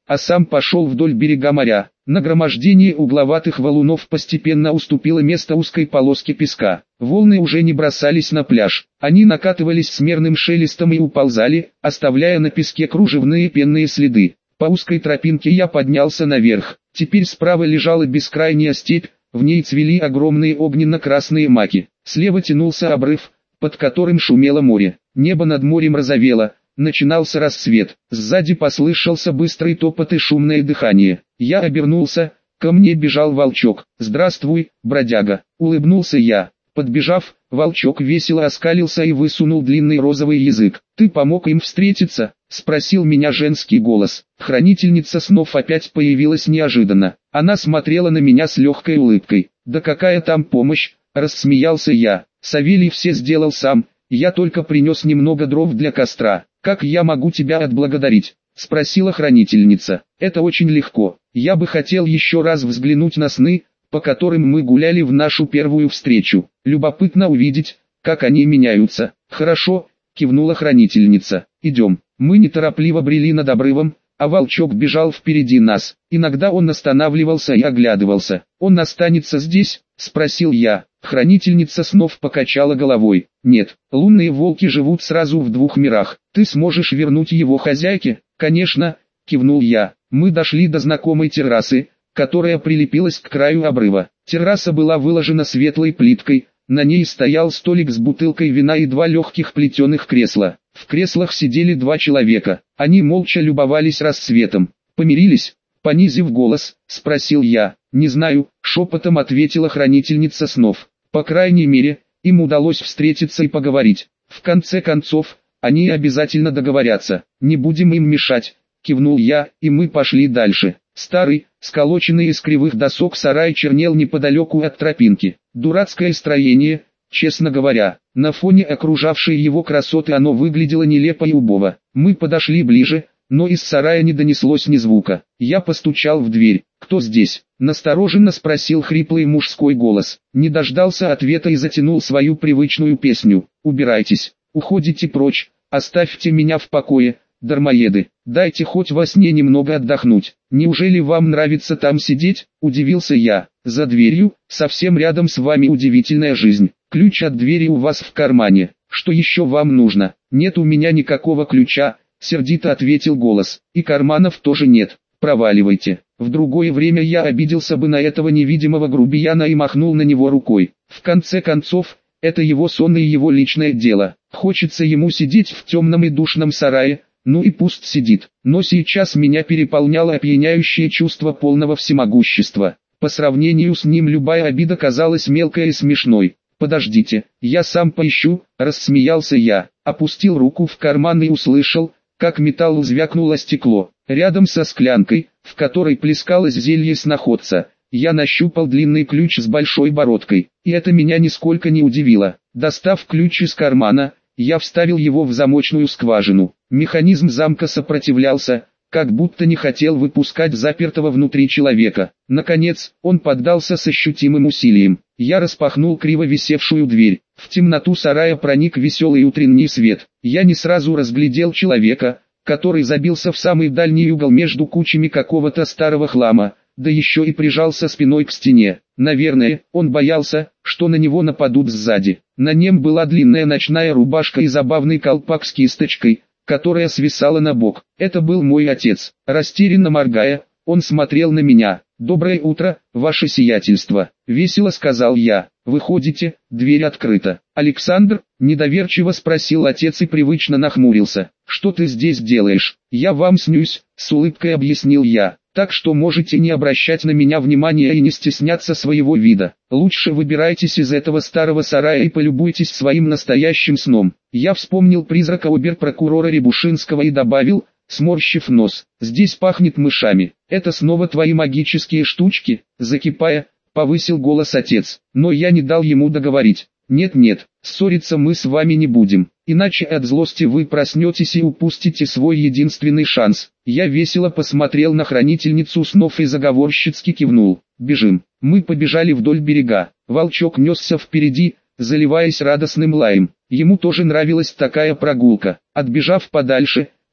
а сам пошел вдоль берега моря. Нагромождение угловатых валунов постепенно уступило место узкой полоске песка. Волны уже не бросались на пляж, они накатывались с мерным шелестом и уползали, оставляя на песке кружевные пенные следы. По узкой тропинке я поднялся наверх. Теперь справа лежала бескрайняя степь, в ней цвели огромные огненно-красные маки. Слева тянулся обрыв, под которым шумело море. Небо над морем розовело, начинался рассвет. Сзади послышался быстрый топот и шумное дыхание. Я обернулся, ко мне бежал волчок. «Здравствуй, бродяга», — улыбнулся я. Подбежав, волчок весело оскалился и высунул длинный розовый язык. «Ты помог им встретиться?» — спросил меня женский голос. Хранительница снов опять появилась неожиданно. Она смотрела на меня с легкой улыбкой. «Да какая там помощь?» — рассмеялся я. «Савелий все сделал сам, я только принес немного дров для костра. Как я могу тебя отблагодарить?» — спросила хранительница. «Это очень легко. Я бы хотел еще раз взглянуть на сны, по которым мы гуляли в нашу первую встречу. Любопытно увидеть, как они меняются». «Хорошо», — кивнула хранительница. «Идем». Мы неторопливо брели над обрывом, а волчок бежал впереди нас. Иногда он останавливался и оглядывался. «Он останется здесь?» — спросил я. Хранительница снов покачала головой. «Нет, лунные волки живут сразу в двух мирах. Ты сможешь вернуть его хозяйке?» «Конечно», — кивнул я. Мы дошли до знакомой террасы, которая прилепилась к краю обрыва. Терраса была выложена светлой плиткой, на ней стоял столик с бутылкой вина и два легких плетеных кресла. В креслах сидели два человека, они молча любовались рассветом. «Помирились?» — понизив голос, спросил я. «Не знаю», — шепотом ответила хранительница снов. «По крайней мере, им удалось встретиться и поговорить. В конце концов, они обязательно договорятся. Не будем им мешать», — кивнул я, и мы пошли дальше. Старый, сколоченный из кривых досок сарай чернел неподалеку от тропинки. Дурацкое строение, честно говоря. На фоне окружавшей его красоты оно выглядело нелепо и убого. Мы подошли ближе, но из сарая не донеслось ни звука. Я постучал в дверь. «Кто здесь?» — настороженно спросил хриплый мужской голос. Не дождался ответа и затянул свою привычную песню. «Убирайтесь, уходите прочь, оставьте меня в покое, дармоеды, дайте хоть во сне немного отдохнуть. Неужели вам нравится там сидеть?» — удивился я. «За дверью, совсем рядом с вами удивительная жизнь. Ключ от двери у вас в кармане. Что еще вам нужно?» «Нет у меня никакого ключа», — сердито ответил голос. «И карманов тоже нет. Проваливайте». В другое время я обиделся бы на этого невидимого грубияна и махнул на него рукой. В конце концов, это его сон и его личное дело. Хочется ему сидеть в темном и душном сарае, ну и пусть сидит. Но сейчас меня переполняло опьяняющее чувство полного всемогущества. По сравнению с ним любая обида казалась мелкой и смешной. «Подождите, я сам поищу», — рассмеялся я. Опустил руку в карман и услышал, как металлу звякнуло стекло. Рядом со склянкой, в которой плескалось зелье сноходца, я нащупал длинный ключ с большой бородкой. И это меня нисколько не удивило. Достав ключ из кармана, я вставил его в замочную скважину. Механизм замка сопротивлялся, как будто не хотел выпускать запертого внутри человека. Наконец, он поддался с ощутимым усилием. Я распахнул криво висевшую дверь. В темноту сарая проник веселый утренний свет. Я не сразу разглядел человека, который забился в самый дальний угол между кучами какого-то старого хлама, да еще и прижался спиной к стене. Наверное, он боялся, что на него нападут сзади. На нем была длинная ночная рубашка и забавный колпак с кисточкой, которая свисала на бок. Это был мой отец. Растерянно моргая, он смотрел на меня. «Доброе утро, ваше сиятельство», — весело сказал я. «Выходите, дверь открыта». «Александр?» — недоверчиво спросил отец и привычно нахмурился. «Что ты здесь делаешь?» «Я вам снюсь», — с улыбкой объяснил я. «Так что можете не обращать на меня внимания и не стесняться своего вида. Лучше выбирайтесь из этого старого сарая и полюбуйтесь своим настоящим сном». Я вспомнил призрака обер-прокурора Рябушинского и добавил, сморщив нос: «Здесь пахнет мышами. Это снова твои магические штучки?» Закипая, повысил голос отец, но я не дал ему договорить. «Нет-нет, ссориться мы с вами не будем, иначе от злости вы проснетесь и упустите свой единственный шанс». Я весело посмотрел на хранительницу снов и заговорщицки кивнул. «Бежим». Мы побежали вдоль берега. Волчок несся впереди, заливаясь радостным лаем. Ему тоже нравилась такая прогулка. Отбежав подальше,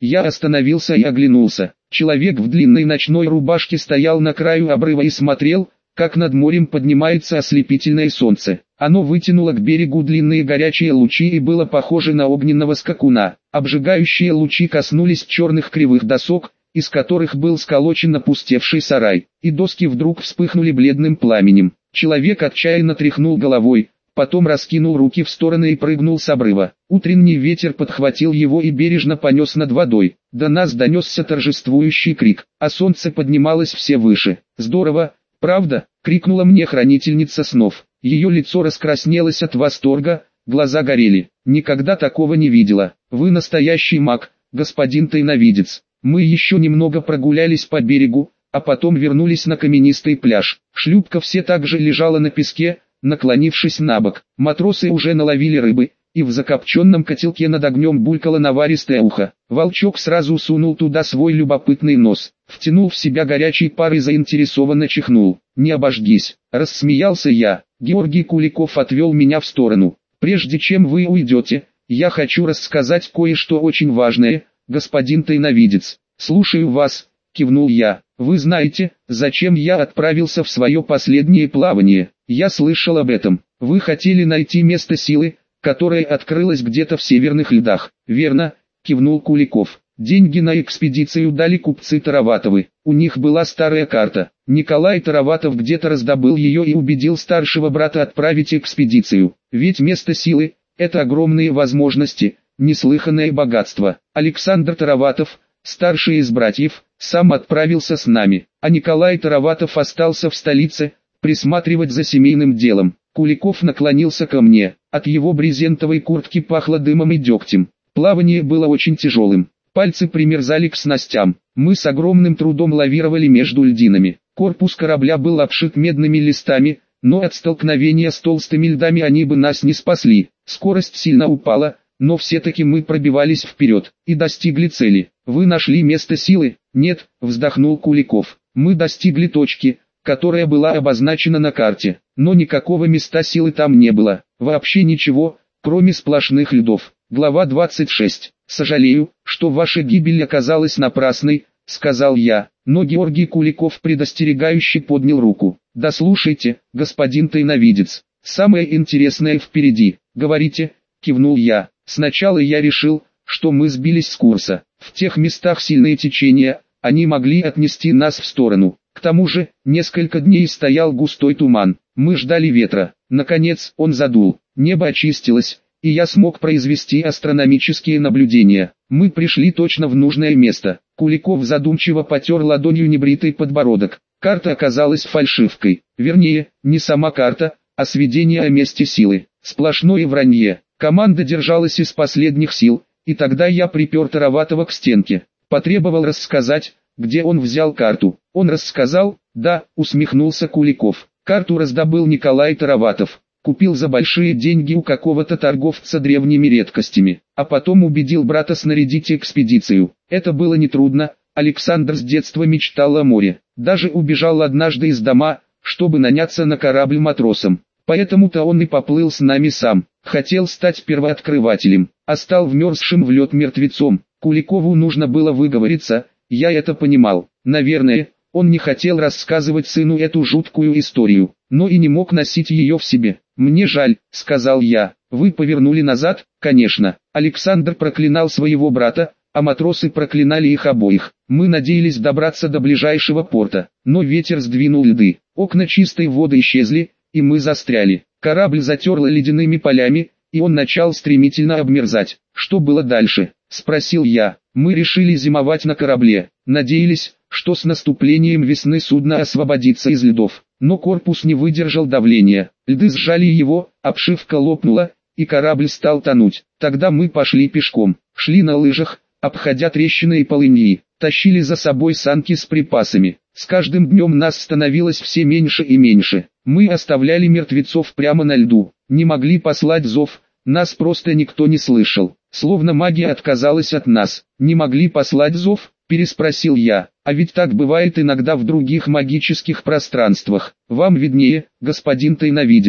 Я остановился и оглянулся. Человек в длинной ночной рубашке стоял на краю обрыва и смотрел, как над морем поднимается ослепительное солнце. Оно вытянуло к берегу длинные горячие лучи и было похоже на огненного скакуна. Обжигающие лучи коснулись черных кривых досок, из которых был сколочен опустевший сарай, и доски вдруг вспыхнули бледным пламенем. Человек отчаянно тряхнул головой, потом раскинул руки в стороны и прыгнул с обрыва. Утренний ветер подхватил его и бережно понес над водой. До нас донесся торжествующий крик, а солнце поднималось все выше. «Здорово, правда?» — крикнула мне хранительница снов. Ее лицо раскраснелось от восторга, глаза горели. «Никогда такого не видела. Вы настоящий маг, господин тайновидец». Мы еще немного прогулялись по берегу, а потом вернулись на каменистый пляж. Шлюпка все так же лежала на песке, наклонившись на бок. Матросы уже наловили рыбы, и в закопченном котелке над огнем булькало наваристое ухо. Волчок сразу сунул туда свой любопытный нос, втянул в себя горячий пар и заинтересованно чихнул. «Не обожгись», — рассмеялся я. Георгий Куликов отвел меня в сторону. «Прежде чем вы уйдете, я хочу рассказать кое-что очень важное, господин тайновидец». «Слушаю вас», — кивнул я. «Вы знаете, зачем я отправился в свое последнее плавание?» «Я слышал об этом. Вы хотели найти место силы, которое открылось где-то в северных льдах». «Верно», — кивнул Куликов. «Деньги на экспедицию дали купцы Тараватовы. У них была старая карта. Николай Тараватов где-то раздобыл ее и убедил старшего брата отправить экспедицию. Ведь место силы — это огромные возможности, неслыханное богатство. Александр Тараватов, старший из братьев, сам отправился с нами, а Николай Тараватов остался в столице, присматривать за семейным делом». Куликов наклонился ко мне. От его брезентовой куртки пахло дымом и дегтем. Плавание было очень тяжелым. Пальцы примерзали к снастям. Мы с огромным трудом лавировали между льдинами. Корпус корабля был обшит медными листами, но от столкновения с толстыми льдами они бы нас не спасли. Скорость сильно упала, но все-таки мы пробивались вперед и достигли цели. «Вы нашли место силы?» «Нет», — вздохнул Куликов. «Мы достигли точки, которая была обозначена на карте, но никакого места силы там не было. Вообще ничего, кроме сплошных льдов». Глава двадцать шесть. «Сожалею, что ваша гибель оказалась напрасной», — сказал я, но Георгий Куликов предостерегающе поднял руку. «Да слушайте, господин тайновидец, самое интересное впереди». «Говорите», — кивнул я. «Сначала я решил, что мы сбились с курса. В тех местах сильные течения, они могли отнести нас в сторону. К тому же, несколько дней стоял густой туман. Мы ждали ветра. Наконец, он задул. Небо очистилось, и я смог произвести астрономические наблюдения. Мы пришли точно в нужное место». Куликов задумчиво потер ладонью небритый подбородок. «Карта оказалась фальшивкой. Вернее, не сама карта, а сведения о месте силы. Сплошное вранье. Команда держалась из последних сил, и тогда я припер Тараватова к стенке. Потребовал рассказать, где он взял карту. Он рассказал?» «Да», — усмехнулся Куликов. «Карту раздобыл Николай Тараватов. Купил за большие деньги у какого-то торговца древними редкостями, а потом убедил брата снарядить экспедицию. Это было нетрудно, Александр с детства мечтал о море. Даже убежал однажды из дома, чтобы наняться на корабль матросом. Поэтому-то он и поплыл с нами сам. Хотел стать первооткрывателем, а стал вмерзшим в лед мертвецом. Куликову нужно было выговориться, я это понимал. Наверное, он не хотел рассказывать сыну эту жуткую историю, но и не мог носить ее в себе. «Мне жаль», — сказал я. «Вы повернули назад?» «Конечно». Александр проклинал своего брата, а матросы проклинали их обоих. Мы надеялись добраться до ближайшего порта, но ветер сдвинул льды. Окна чистой воды исчезли, и мы застряли. Корабль затерло ледяными полями, и он начал стремительно обмерзать. «Что было дальше?» — спросил я. «Мы решили зимовать на корабле. Надеялись, что с наступлением весны судно освободится из льдов. Но корпус не выдержал давления. Льды сжали его, обшивка лопнула, и корабль стал тонуть. Тогда мы пошли пешком, шли на лыжах, обходя трещины и полыньи, тащили за собой санки с припасами. С каждым днем нас становилось все меньше и меньше. Мы оставляли мертвецов прямо на льду, не могли послать зов, нас просто никто не слышал. Словно магия отказалась от нас. «Не могли послать зов?» — переспросил я. «А ведь так бывает иногда в других магических пространствах. Вам виднее, господин тайновидец».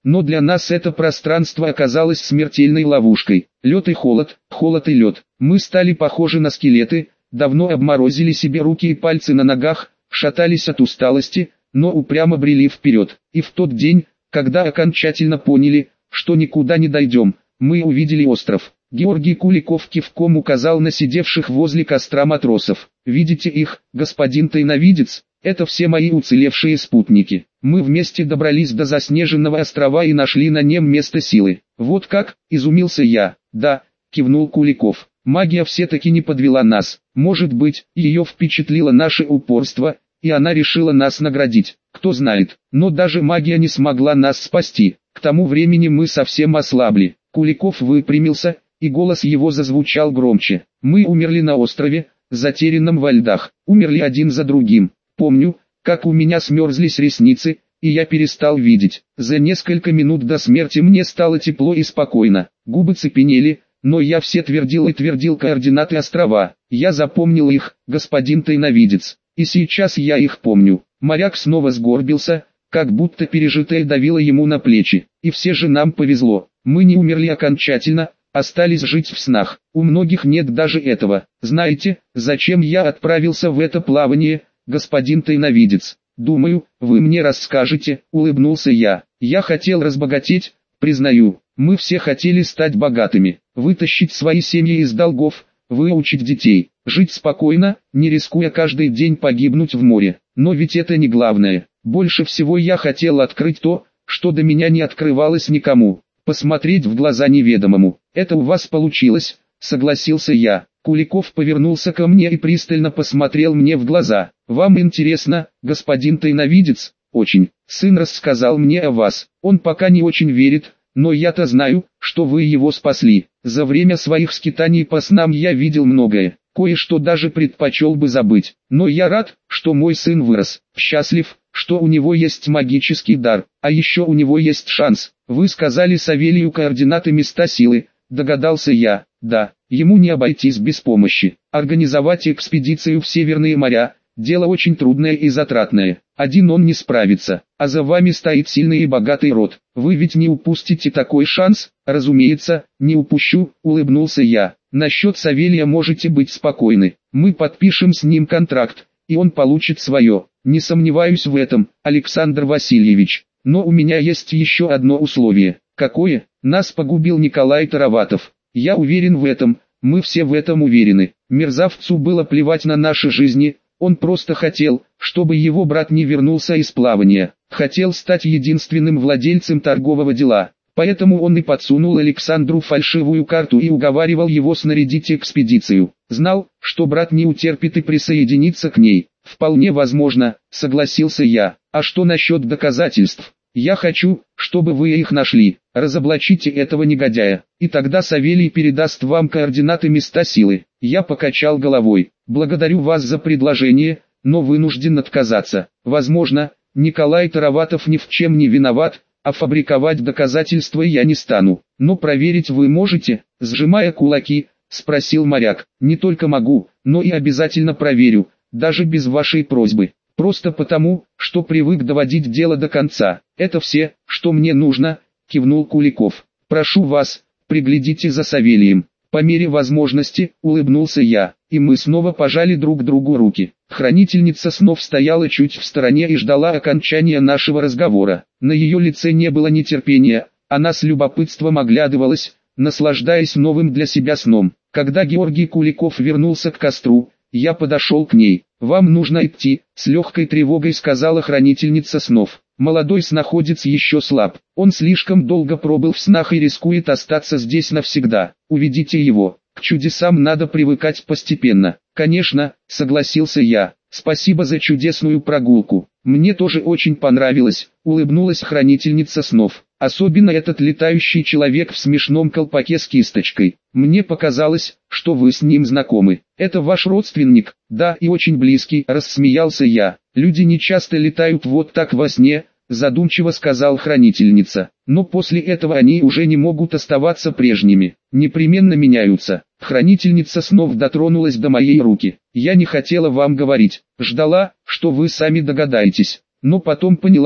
но для нас это пространство оказалось смертельной ловушкой. Лед и холод, холод и лед. Мы стали похожи на скелеты, давно обморозили себе руки и пальцы на ногах, шатались от усталости, но упрямо брели вперед. И в тот день, когда окончательно поняли, что никуда не дойдем, мы увидели остров. Георгий Куликов кивком указал на сидевших возле костра матросов. «Видите их, господин тайновидец? Это все мои уцелевшие спутники. Мы вместе добрались до заснеженного острова и нашли на нем место силы». «Вот как?» – изумился я. «Да», – кивнул Куликов. «Магия все-таки не подвела нас. Может быть, ее впечатлило наше упорство, и она решила нас наградить. Кто знает, но даже магия не смогла нас спасти. К тому времени мы совсем ослабли». Куликов выпрямился, и голос его зазвучал громче. «Мы умерли на острове, затерянном во льдах. Умерли один за другим. Помню, как у меня смерзлись ресницы, и я перестал видеть. За несколько минут до смерти мне стало тепло и спокойно. Губы цепенели, но я все твердил и твердил координаты острова. Я запомнил их, господин тайновидец. И сейчас я их помню». Моряк снова сгорбился, как будто пережитое давило ему на плечи. «И все же нам повезло. Мы не умерли окончательно, остались жить в снах. У многих нет даже этого. Знаете, зачем я отправился в это плавание, господин тайновидец? Думаю, вы мне расскажете», — улыбнулся я. «Я хотел разбогатеть, признаю. Мы все хотели стать богатыми, вытащить свои семьи из долгов, выучить детей, жить спокойно, не рискуя каждый день погибнуть в море. Но ведь это не главное. Больше всего я хотел открыть то, что до меня не открывалось никому. Посмотреть в глаза неведомому. Это у вас получилось», — согласился я. Куликов повернулся ко мне и пристально посмотрел мне в глаза. «Вам интересно, господин тайновидец?» «Очень. Сын рассказал мне о вас. Он пока не очень верит, но я-то знаю, что вы его спасли. За время своих скитаний по снам я видел многое. Кое-что даже предпочел бы забыть. Но я рад, что мой сын вырос. Счастлив, что у него есть магический дар. А еще у него есть шанс. Вы сказали Савелию координаты места силы», — догадался я. «Да, ему не обойтись без помощи. Организовать экспедицию в Северные моря — дело очень трудное и затратное. Один он не справится, а за вами стоит сильный и богатый род. Вы ведь не упустите такой шанс?» «Разумеется, не упущу», — улыбнулся я. «Насчет Савелия можете быть спокойны. Мы подпишем с ним контракт, и он получит свое. Не сомневаюсь в этом, Александр Васильевич. Но у меня есть еще одно условие». «Какое?» «Нас погубил Николай Тароватов. Я уверен в этом, мы все в этом уверены. Мерзавцу было плевать на наши жизни, он просто хотел, чтобы его брат не вернулся из плавания. Хотел стать единственным владельцем торгового дела. Поэтому он и подсунул Александру фальшивую карту и уговаривал его снарядить экспедицию. Знал, что брат не утерпит и присоединится к ней». «Вполне возможно», — согласился я. «А что насчет доказательств? Я хочу, чтобы вы их нашли. Разоблачите этого негодяя, и тогда Савелий передаст вам координаты места силы». Я покачал головой. «Благодарю вас за предложение, но вынужден отказаться. Возможно, Николай Тароватов ни в чем не виноват, а фабриковать доказательства я не стану. Но проверить вы можете?» Сжимая кулаки, спросил моряк. «Не только могу, но и обязательно проверю, даже без вашей просьбы. Просто потому, что привык доводить дело до конца. Это все, что мне нужно», — кивнул Куликов. «Прошу вас, приглядите за Савелием». «По мере возможности», — улыбнулся я, и мы снова пожали друг другу руки. Хранительница снов стояла чуть в стороне и ждала окончания нашего разговора. На ее лице не было нетерпения, она с любопытством оглядывалась, наслаждаясь новым для себя сном. Когда Георгий Куликов вернулся к костру, я подошел к ней. «Вам нужно идти», — с легкой тревогой сказала хранительница снов. «Молодой снаходец еще слаб. Он слишком долго пробыл в снах и рискует остаться здесь навсегда. Уведите его. К чудесам надо привыкать постепенно». «Конечно», — согласился я. «Спасибо за чудесную прогулку. Мне тоже очень понравилось», — улыбнулась хранительница снов. «Особенно этот летающий человек в смешном колпаке с кисточкой. Мне показалось, что вы с ним знакомы». «Это ваш родственник?» «Да, и очень близкий», — рассмеялся я. «Люди не часто летают вот так во сне», — задумчиво сказал хранительница. «Но после этого они уже не могут оставаться прежними, непременно меняются». Хранительница снов дотронулась до моей руки. «Я не хотела вам говорить, ждала, что вы сами догадаетесь, но потом поняла,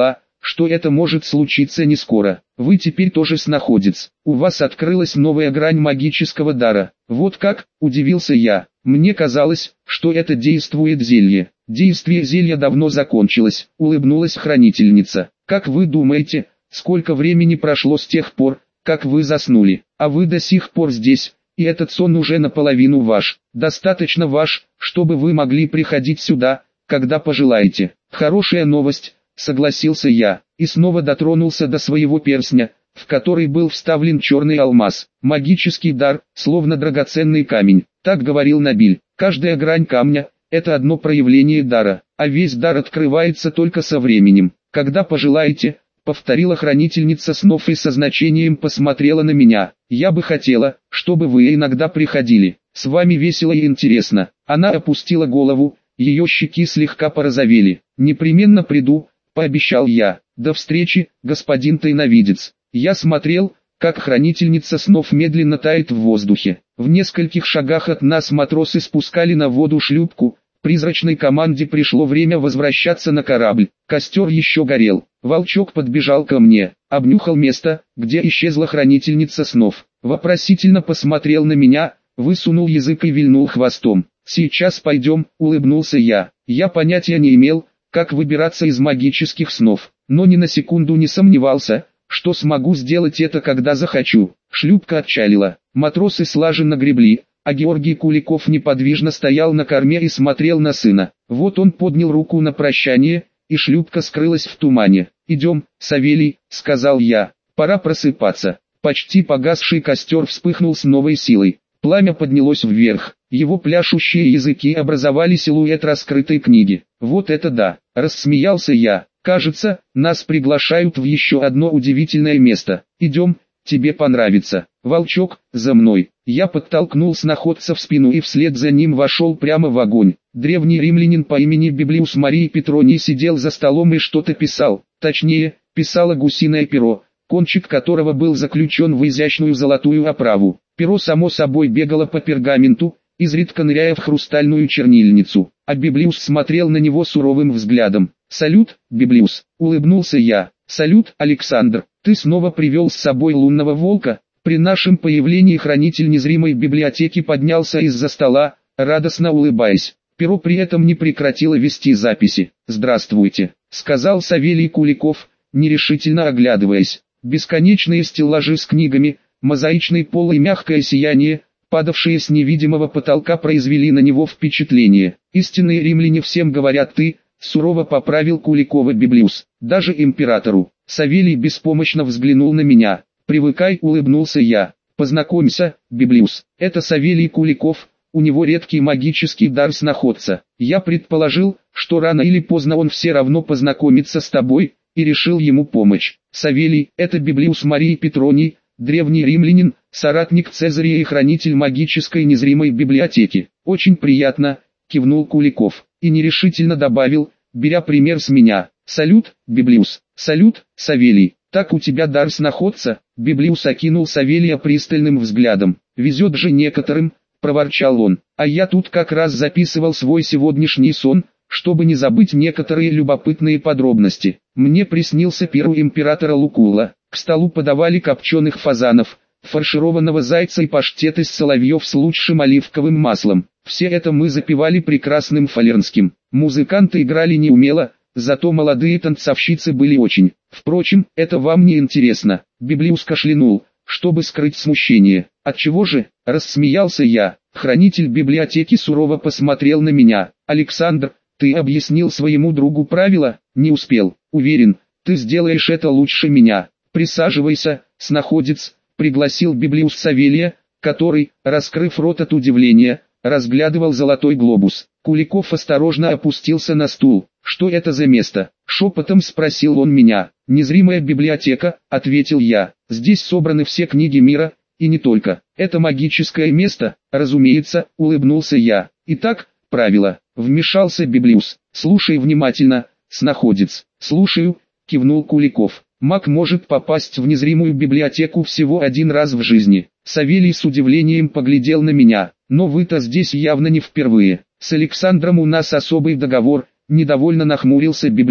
что это может случиться не скоро. Вы теперь тоже снаходец. У вас открылась новая грань магического дара. Вот как, удивился я. Мне казалось, что это действует зелье. Действие зелья давно закончилось, улыбнулась хранительница. Как вы думаете, сколько времени прошло с тех пор, как вы заснули? А вы до сих пор здесь, и этот сон уже наполовину ваш. Достаточно ваш, чтобы вы могли приходить сюда, когда пожелаете. Хорошая новость, согласился я, и снова дотронулся до своего перстня, в который был вставлен черный алмаз. Магический дар, словно драгоценный камень. Так говорил Набиль. Каждая грань камня – это одно проявление дара, а весь дар открывается только со временем. Когда пожелаете, повторила хранительница снов и со значением посмотрела на меня. Я бы хотела, чтобы вы иногда приходили. С вами весело и интересно. Она опустила голову, ее щеки слегка порозовели. Непременно приду, пообещал я. До встречи, господин тайновидец. Я смотрел, как хранительница снов медленно тает в воздухе. В нескольких шагах от нас матросы спускали на воду шлюпку. Призрачной команде пришло время возвращаться на корабль. Костер еще горел. Волчок подбежал ко мне, обнюхал место, где исчезла хранительница снов. Вопросительно посмотрел на меня, высунул язык и вильнул хвостом. «Сейчас пойдем», — улыбнулся я. Я понятия не имел, как выбираться из магических снов, но ни на секунду не сомневался, что смогу сделать это, когда захочу. Шлюпка отчалила, матросы слаженно гребли, а Георгий Куликов неподвижно стоял на корме и смотрел на сына. Вот он поднял руку на прощание, и шлюпка скрылась в тумане. «Идем, Савелий», — сказал я, — «пора просыпаться». Почти погасший костер вспыхнул с новой силой. Пламя поднялось вверх, его пляшущие языки образовали силуэт раскрытой книги. «Вот это да!» — рассмеялся я. «Кажется, нас приглашают в еще одно удивительное место. Идем, тебе понравится». «Волчок, за мной!» Я подтолкнул сноходца в спину и вслед за ним вошел прямо в огонь. Древний римлянин по имени Библиус Марий Петроний сидел за столом и что-то писал. Точнее, писало гусиное перо, кончик которого был заключен в изящную золотую оправу. Перо само собой бегало по пергаменту, изредка ныряя в хрустальную чернильницу, а Библиус смотрел на него суровым взглядом. «Салют, Библиус», — улыбнулся я. «Салют, Александр, ты снова привел с собой лунного волка?» При нашем появлении хранитель незримой библиотеки поднялся из-за стола, радостно улыбаясь. Перо при этом не прекратило вести записи. «Здравствуйте», — сказал Савелий Куликов, нерешительно оглядываясь. Бесконечные стеллажи с книгами, мозаичный пол и мягкое сияние, падавшие с невидимого потолка, произвели на него впечатление. «Истинные римляне всем говорят ты», — сурово поправил Куликова Библиус. «Даже императору». Савелий беспомощно взглянул на меня. «Привыкай», — улыбнулся я. «Познакомься, Библиус, это Савелий Куликов, у него редкий магический дар сноходца. Я предположил, что рано или поздно он все равно познакомится с тобой, и решил ему помочь. Савелий, это Библиус Марий Петроний, древний римлянин, соратник Цезаря и хранитель магической незримой библиотеки». «Очень приятно», — кивнул Куликов, и нерешительно добавил, беря пример с меня. «Салют, Библиус». «Салют, Савелий. Так у тебя дар сноходца?» Библиус окинул Савелия пристальным взглядом. «Везет же некоторым», — проворчал он. «А я тут как раз записывал свой сегодняшний сон, чтобы не забыть некоторые любопытные подробности. Мне приснился пир у императора Лукула. К столу подавали копченых фазанов, фаршированного зайца и паштет из соловьев с лучшим оливковым маслом. Все это мы запивали прекрасным фалернским. Музыканты играли неумело, зато молодые танцовщицы были очень. Впрочем, это вам не интересно». Библиус кашлянул, чтобы скрыть смущение. «Отчего же?» — рассмеялся я. Хранитель библиотеки сурово посмотрел на меня. «Александр, ты объяснил своему другу правила?» «Не успел. Уверен, ты сделаешь это лучше меня. Присаживайся, сноходец», — пригласил Библиус Савелия, который, раскрыв рот от удивления, разглядывал золотой глобус. Куликов осторожно опустился на стул. «Что это за место?» — шепотом спросил он меня. «Незримая библиотека», — ответил я. «Здесь собраны все книги мира, и не только. Это магическое место, разумеется», — улыбнулся я. «Итак, правила», — вмешался Библиус. «Слушай внимательно, сноходец». «Слушаю», — кивнул Куликов. «Маг может попасть в незримую библиотеку всего один раз в жизни». Савелий с удивлением поглядел на меня. «Но вы-то здесь явно не впервые. С Александром у нас особый договор», — недовольно нахмурился Библиус.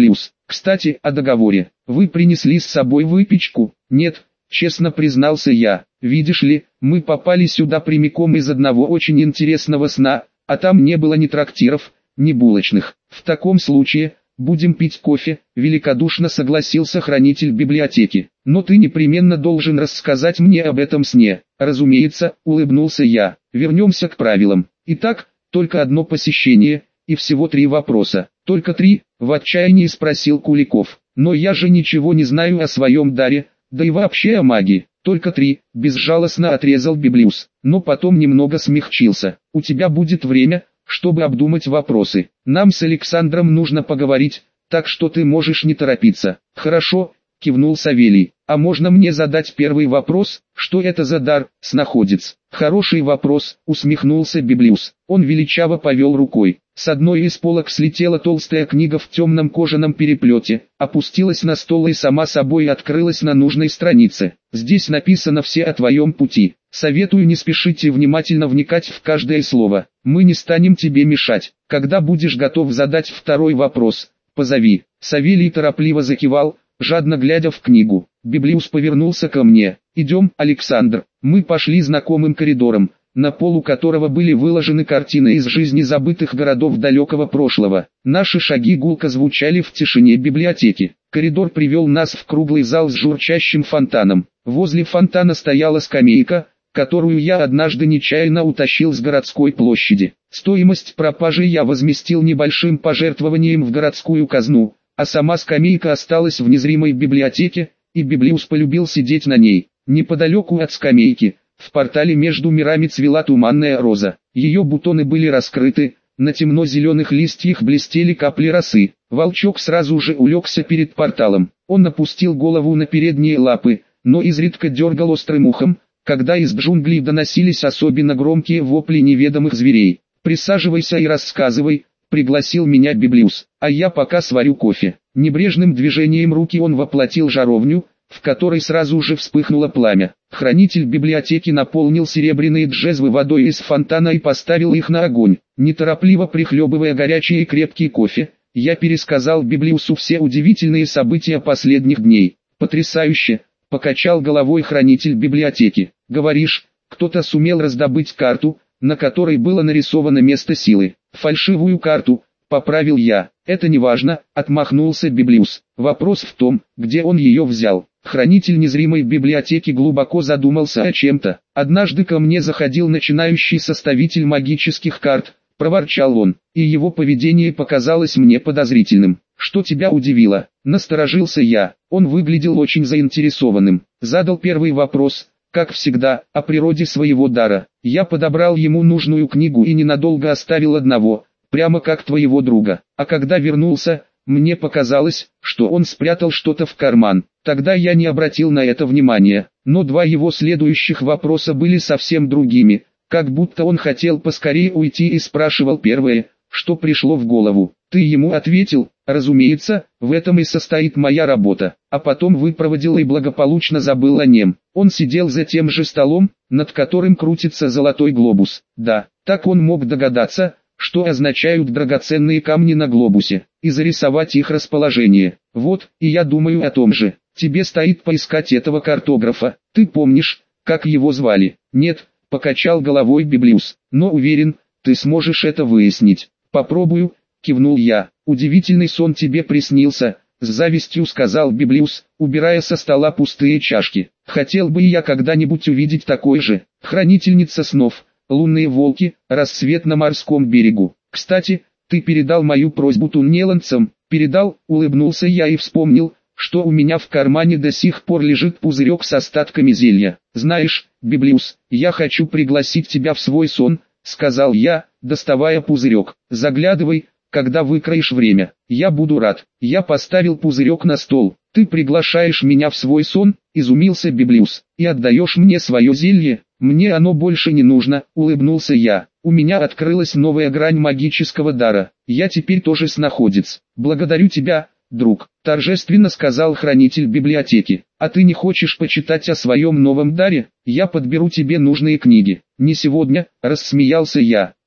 Кстати, о договоре. Вы принесли с собой выпечку? Нет, честно признался я. Видишь ли, мы попали сюда прямиком из одного очень интересного сна, а там не было ни трактиров, ни булочных. В таком случае, будем пить кофе, великодушно согласился хранитель библиотеки. Но ты непременно должен рассказать мне об этом сне. Разумеется, улыбнулся я. Вернемся к правилам. Итак, только одно посещение, и всего три вопроса. Только три, в отчаянии спросил Куликов. Но я же ничего не знаю о своем даре, да и вообще о магии. Только три, безжалостно отрезал Библиус, но потом немного смягчился. У тебя будет время, чтобы обдумать вопросы. Нам с Александром нужно поговорить, так что ты можешь не торопиться. Хорошо, кивнул Савелий. А можно мне задать первый вопрос? Что это за дар, снаходец? Хороший вопрос, усмехнулся Библиус. Он величаво повел рукой. С одной из полок слетела толстая книга в темном кожаном переплете, опустилась на стол и сама собой открылась на нужной странице. Здесь написано все о твоем пути. Советую не спешить и внимательно вникать в каждое слово. Мы не станем тебе мешать. Когда будешь готов задать второй вопрос, позови. Савелий торопливо закивал, жадно глядя в книгу. Библиус повернулся ко мне. Идем, Александр. Мы пошли знакомым коридором, на полу которого были выложены картины из жизни забытых городов далекого прошлого. Наши шаги гулко звучали в тишине библиотеки. Коридор привел нас в круглый зал с журчащим фонтаном. Возле фонтана стояла скамейка, которую я однажды нечаянно утащил с городской площади. Стоимость пропажи я возместил небольшим пожертвованием в городскую казну, а сама скамейка осталась в незримой библиотеке, и Библиус полюбил сидеть на ней. Неподалеку от скамейки, в портале между мирами цвела туманная роза. Ее бутоны были раскрыты, на темно-зеленых листьях блестели капли росы. Волчок сразу же улегся перед порталом. Он опустил голову на передние лапы, но изредка дергал острым ухом, когда из джунглей доносились особенно громкие вопли неведомых зверей. «Присаживайся и рассказывай», — пригласил меня Библиус, — «а я пока сварю кофе». Небрежным движением руки он воплотил жаровню, в которой сразу же вспыхнуло пламя. Хранитель библиотеки наполнил серебряные джезвы водой из фонтана и поставил их на огонь. Неторопливо прихлебывая горячий и крепкий кофе, я пересказал Библиусу все удивительные события последних дней. «Потрясающе!» — покачал головой хранитель библиотеки. «Говоришь, кто-то сумел раздобыть карту, на которой было нарисовано место силы. Фальшивую карту», — поправил я. «Это не важно», — отмахнулся Библиус. «Вопрос в том, где он ее взял». Хранитель незримой библиотеки глубоко задумался о чем-то. «Однажды ко мне заходил начинающий составитель магических карт», — проворчал он, — «и его поведение показалось мне подозрительным». «Что тебя удивило?» — насторожился я. Он выглядел очень заинтересованным. Задал первый вопрос, как всегда, о природе своего дара. Я подобрал ему нужную книгу и ненадолго оставил одного, прямо как твоего друга. А когда вернулся, мне показалось, что он спрятал что-то в карман. Тогда я не обратил на это внимания. Но два его следующих вопроса были совсем другими, как будто он хотел поскорее уйти и спрашивал первое, что пришло в голову. Ты ему ответил: «Разумеется, в этом и состоит моя работа», а потом выпроводил и благополучно забыл о нем. Он сидел за тем же столом, над которым крутится золотой глобус. Да, так он мог догадаться, что означают драгоценные камни на глобусе, и зарисовать их расположение. Вот, и я думаю о том же. Тебе стоит поискать этого картографа. Ты помнишь, как его звали? Нет, покачал головой Библиус, но уверен, ты сможешь это выяснить. Попробую, кивнул я. Удивительный сон тебе приснился, с завистью сказал Библиус, убирая со стола пустые чашки. Хотел бы и я когда-нибудь увидеть такой же. Хранительница снов, лунные волки, рассвет на морском берегу. Кстати, ты передал мою просьбу туннеланцам? Передал, улыбнулся я и вспомнил, что у меня в кармане до сих пор лежит пузырек с остатками зелья. Знаешь, Библиус, я хочу пригласить тебя в свой сон, сказал я, доставая пузырек. Заглядывай, когда выкроешь время. Я буду рад. Я поставил пузырек на стол. Ты приглашаешь меня в свой сон, изумился Библиус, и отдаешь мне свое зелье? Мне оно больше не нужно, улыбнулся я. У меня открылась новая грань магического дара. Я теперь тоже снаходец. Благодарю тебя, друг, торжественно сказал хранитель библиотеки. А ты не хочешь почитать о своем новом даре? Я подберу тебе нужные книги. Не сегодня, рассмеялся я.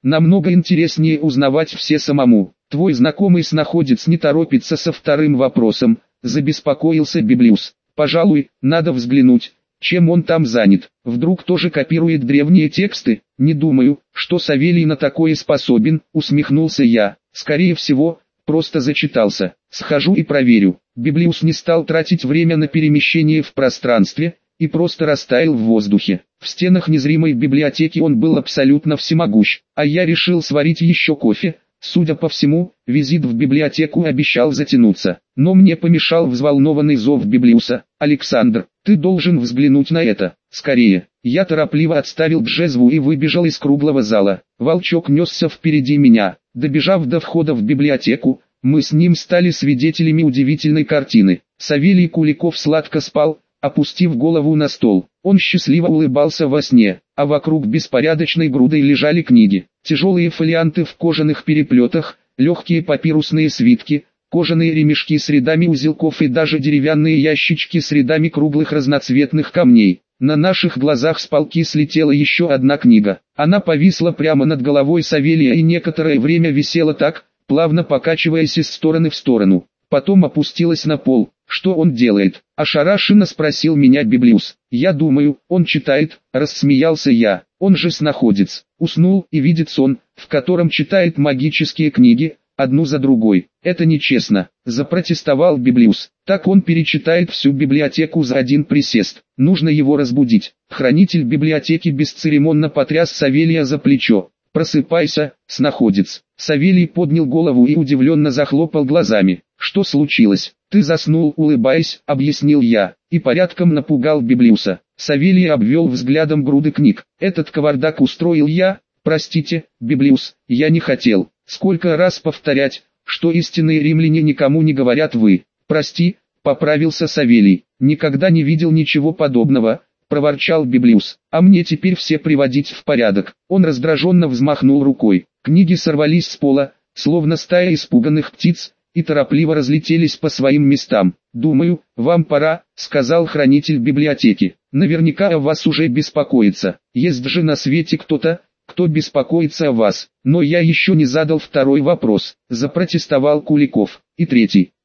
Намного интереснее узнавать все самому. Твой знакомый снаходец не торопится со вторым вопросом, забеспокоился Библиус. Пожалуй, надо взглянуть, чем он там занят. Вдруг тоже копирует древние тексты? Не думаю, что Савелий на такое способен, усмехнулся я. Скорее всего, просто зачитался. Схожу и проверю. Библиус не стал тратить время на перемещение в пространстве, и просто растаял в воздухе. В стенах незримой библиотеки он был абсолютно всемогущ, а я решил сварить еще кофе. Судя по всему, визит в библиотеку обещал затянуться, но мне помешал взволнованный зов Библиуса. «Александр, ты должен взглянуть на это, скорее!» Я торопливо отставил джезву и выбежал из круглого зала. Волчок несся впереди меня. Добежав до входа в библиотеку, мы с ним стали свидетелями удивительной картины. Савелий Куликов сладко спал, опустив голову на стол. Он счастливо улыбался во сне, а вокруг беспорядочной грудой лежали книги. Тяжелые фолианты в кожаных переплетах, легкие папирусные свитки, кожаные ремешки с рядами узелков и даже деревянные ящички с рядами круглых разноцветных камней. На наших глазах с полки слетела еще одна книга. Она повисла прямо над головой Савелия и некоторое время висела так, плавно покачиваясь из стороны в сторону. Потом опустилась на пол. «Что он делает?» – ошарашенно спросил меня Библиус. «Я думаю, он читает», – рассмеялся я. «Он же снаходец. Уснул и видит сон, в котором читает магические книги, одну за другой. Это нечестно», – запротестовал Библиус. «Так он перечитает всю библиотеку за один присест. Нужно его разбудить». Хранитель библиотеки бесцеремонно потряс Савелия за плечо. «Просыпайся, снаходец». Савелий поднял голову и удивленно захлопал глазами. «Что случилось?» «Ты заснул, улыбаясь», — объяснил я, и порядком напугал Библиуса. Савелий обвел взглядом груды книг. «Этот кавардак устроил я? Простите, Библиус, я не хотел. Сколько раз повторять, что истинные римляне никому не говорят «вы». Прости», — поправился Савелий. «Никогда не видел ничего подобного», — проворчал Библиус. «А мне теперь все приводить в порядок». Он раздраженно взмахнул рукой. Книги сорвались с пола, словно стая испуганных птиц, и торопливо разлетелись по своим местам. «Думаю, вам пора», — сказал хранитель библиотеки. «Наверняка о вас уже беспокоится. Есть же на свете кто-то, кто беспокоится о вас». «Но я еще не задал второй вопрос», — запротестовал Куликов. «И третий.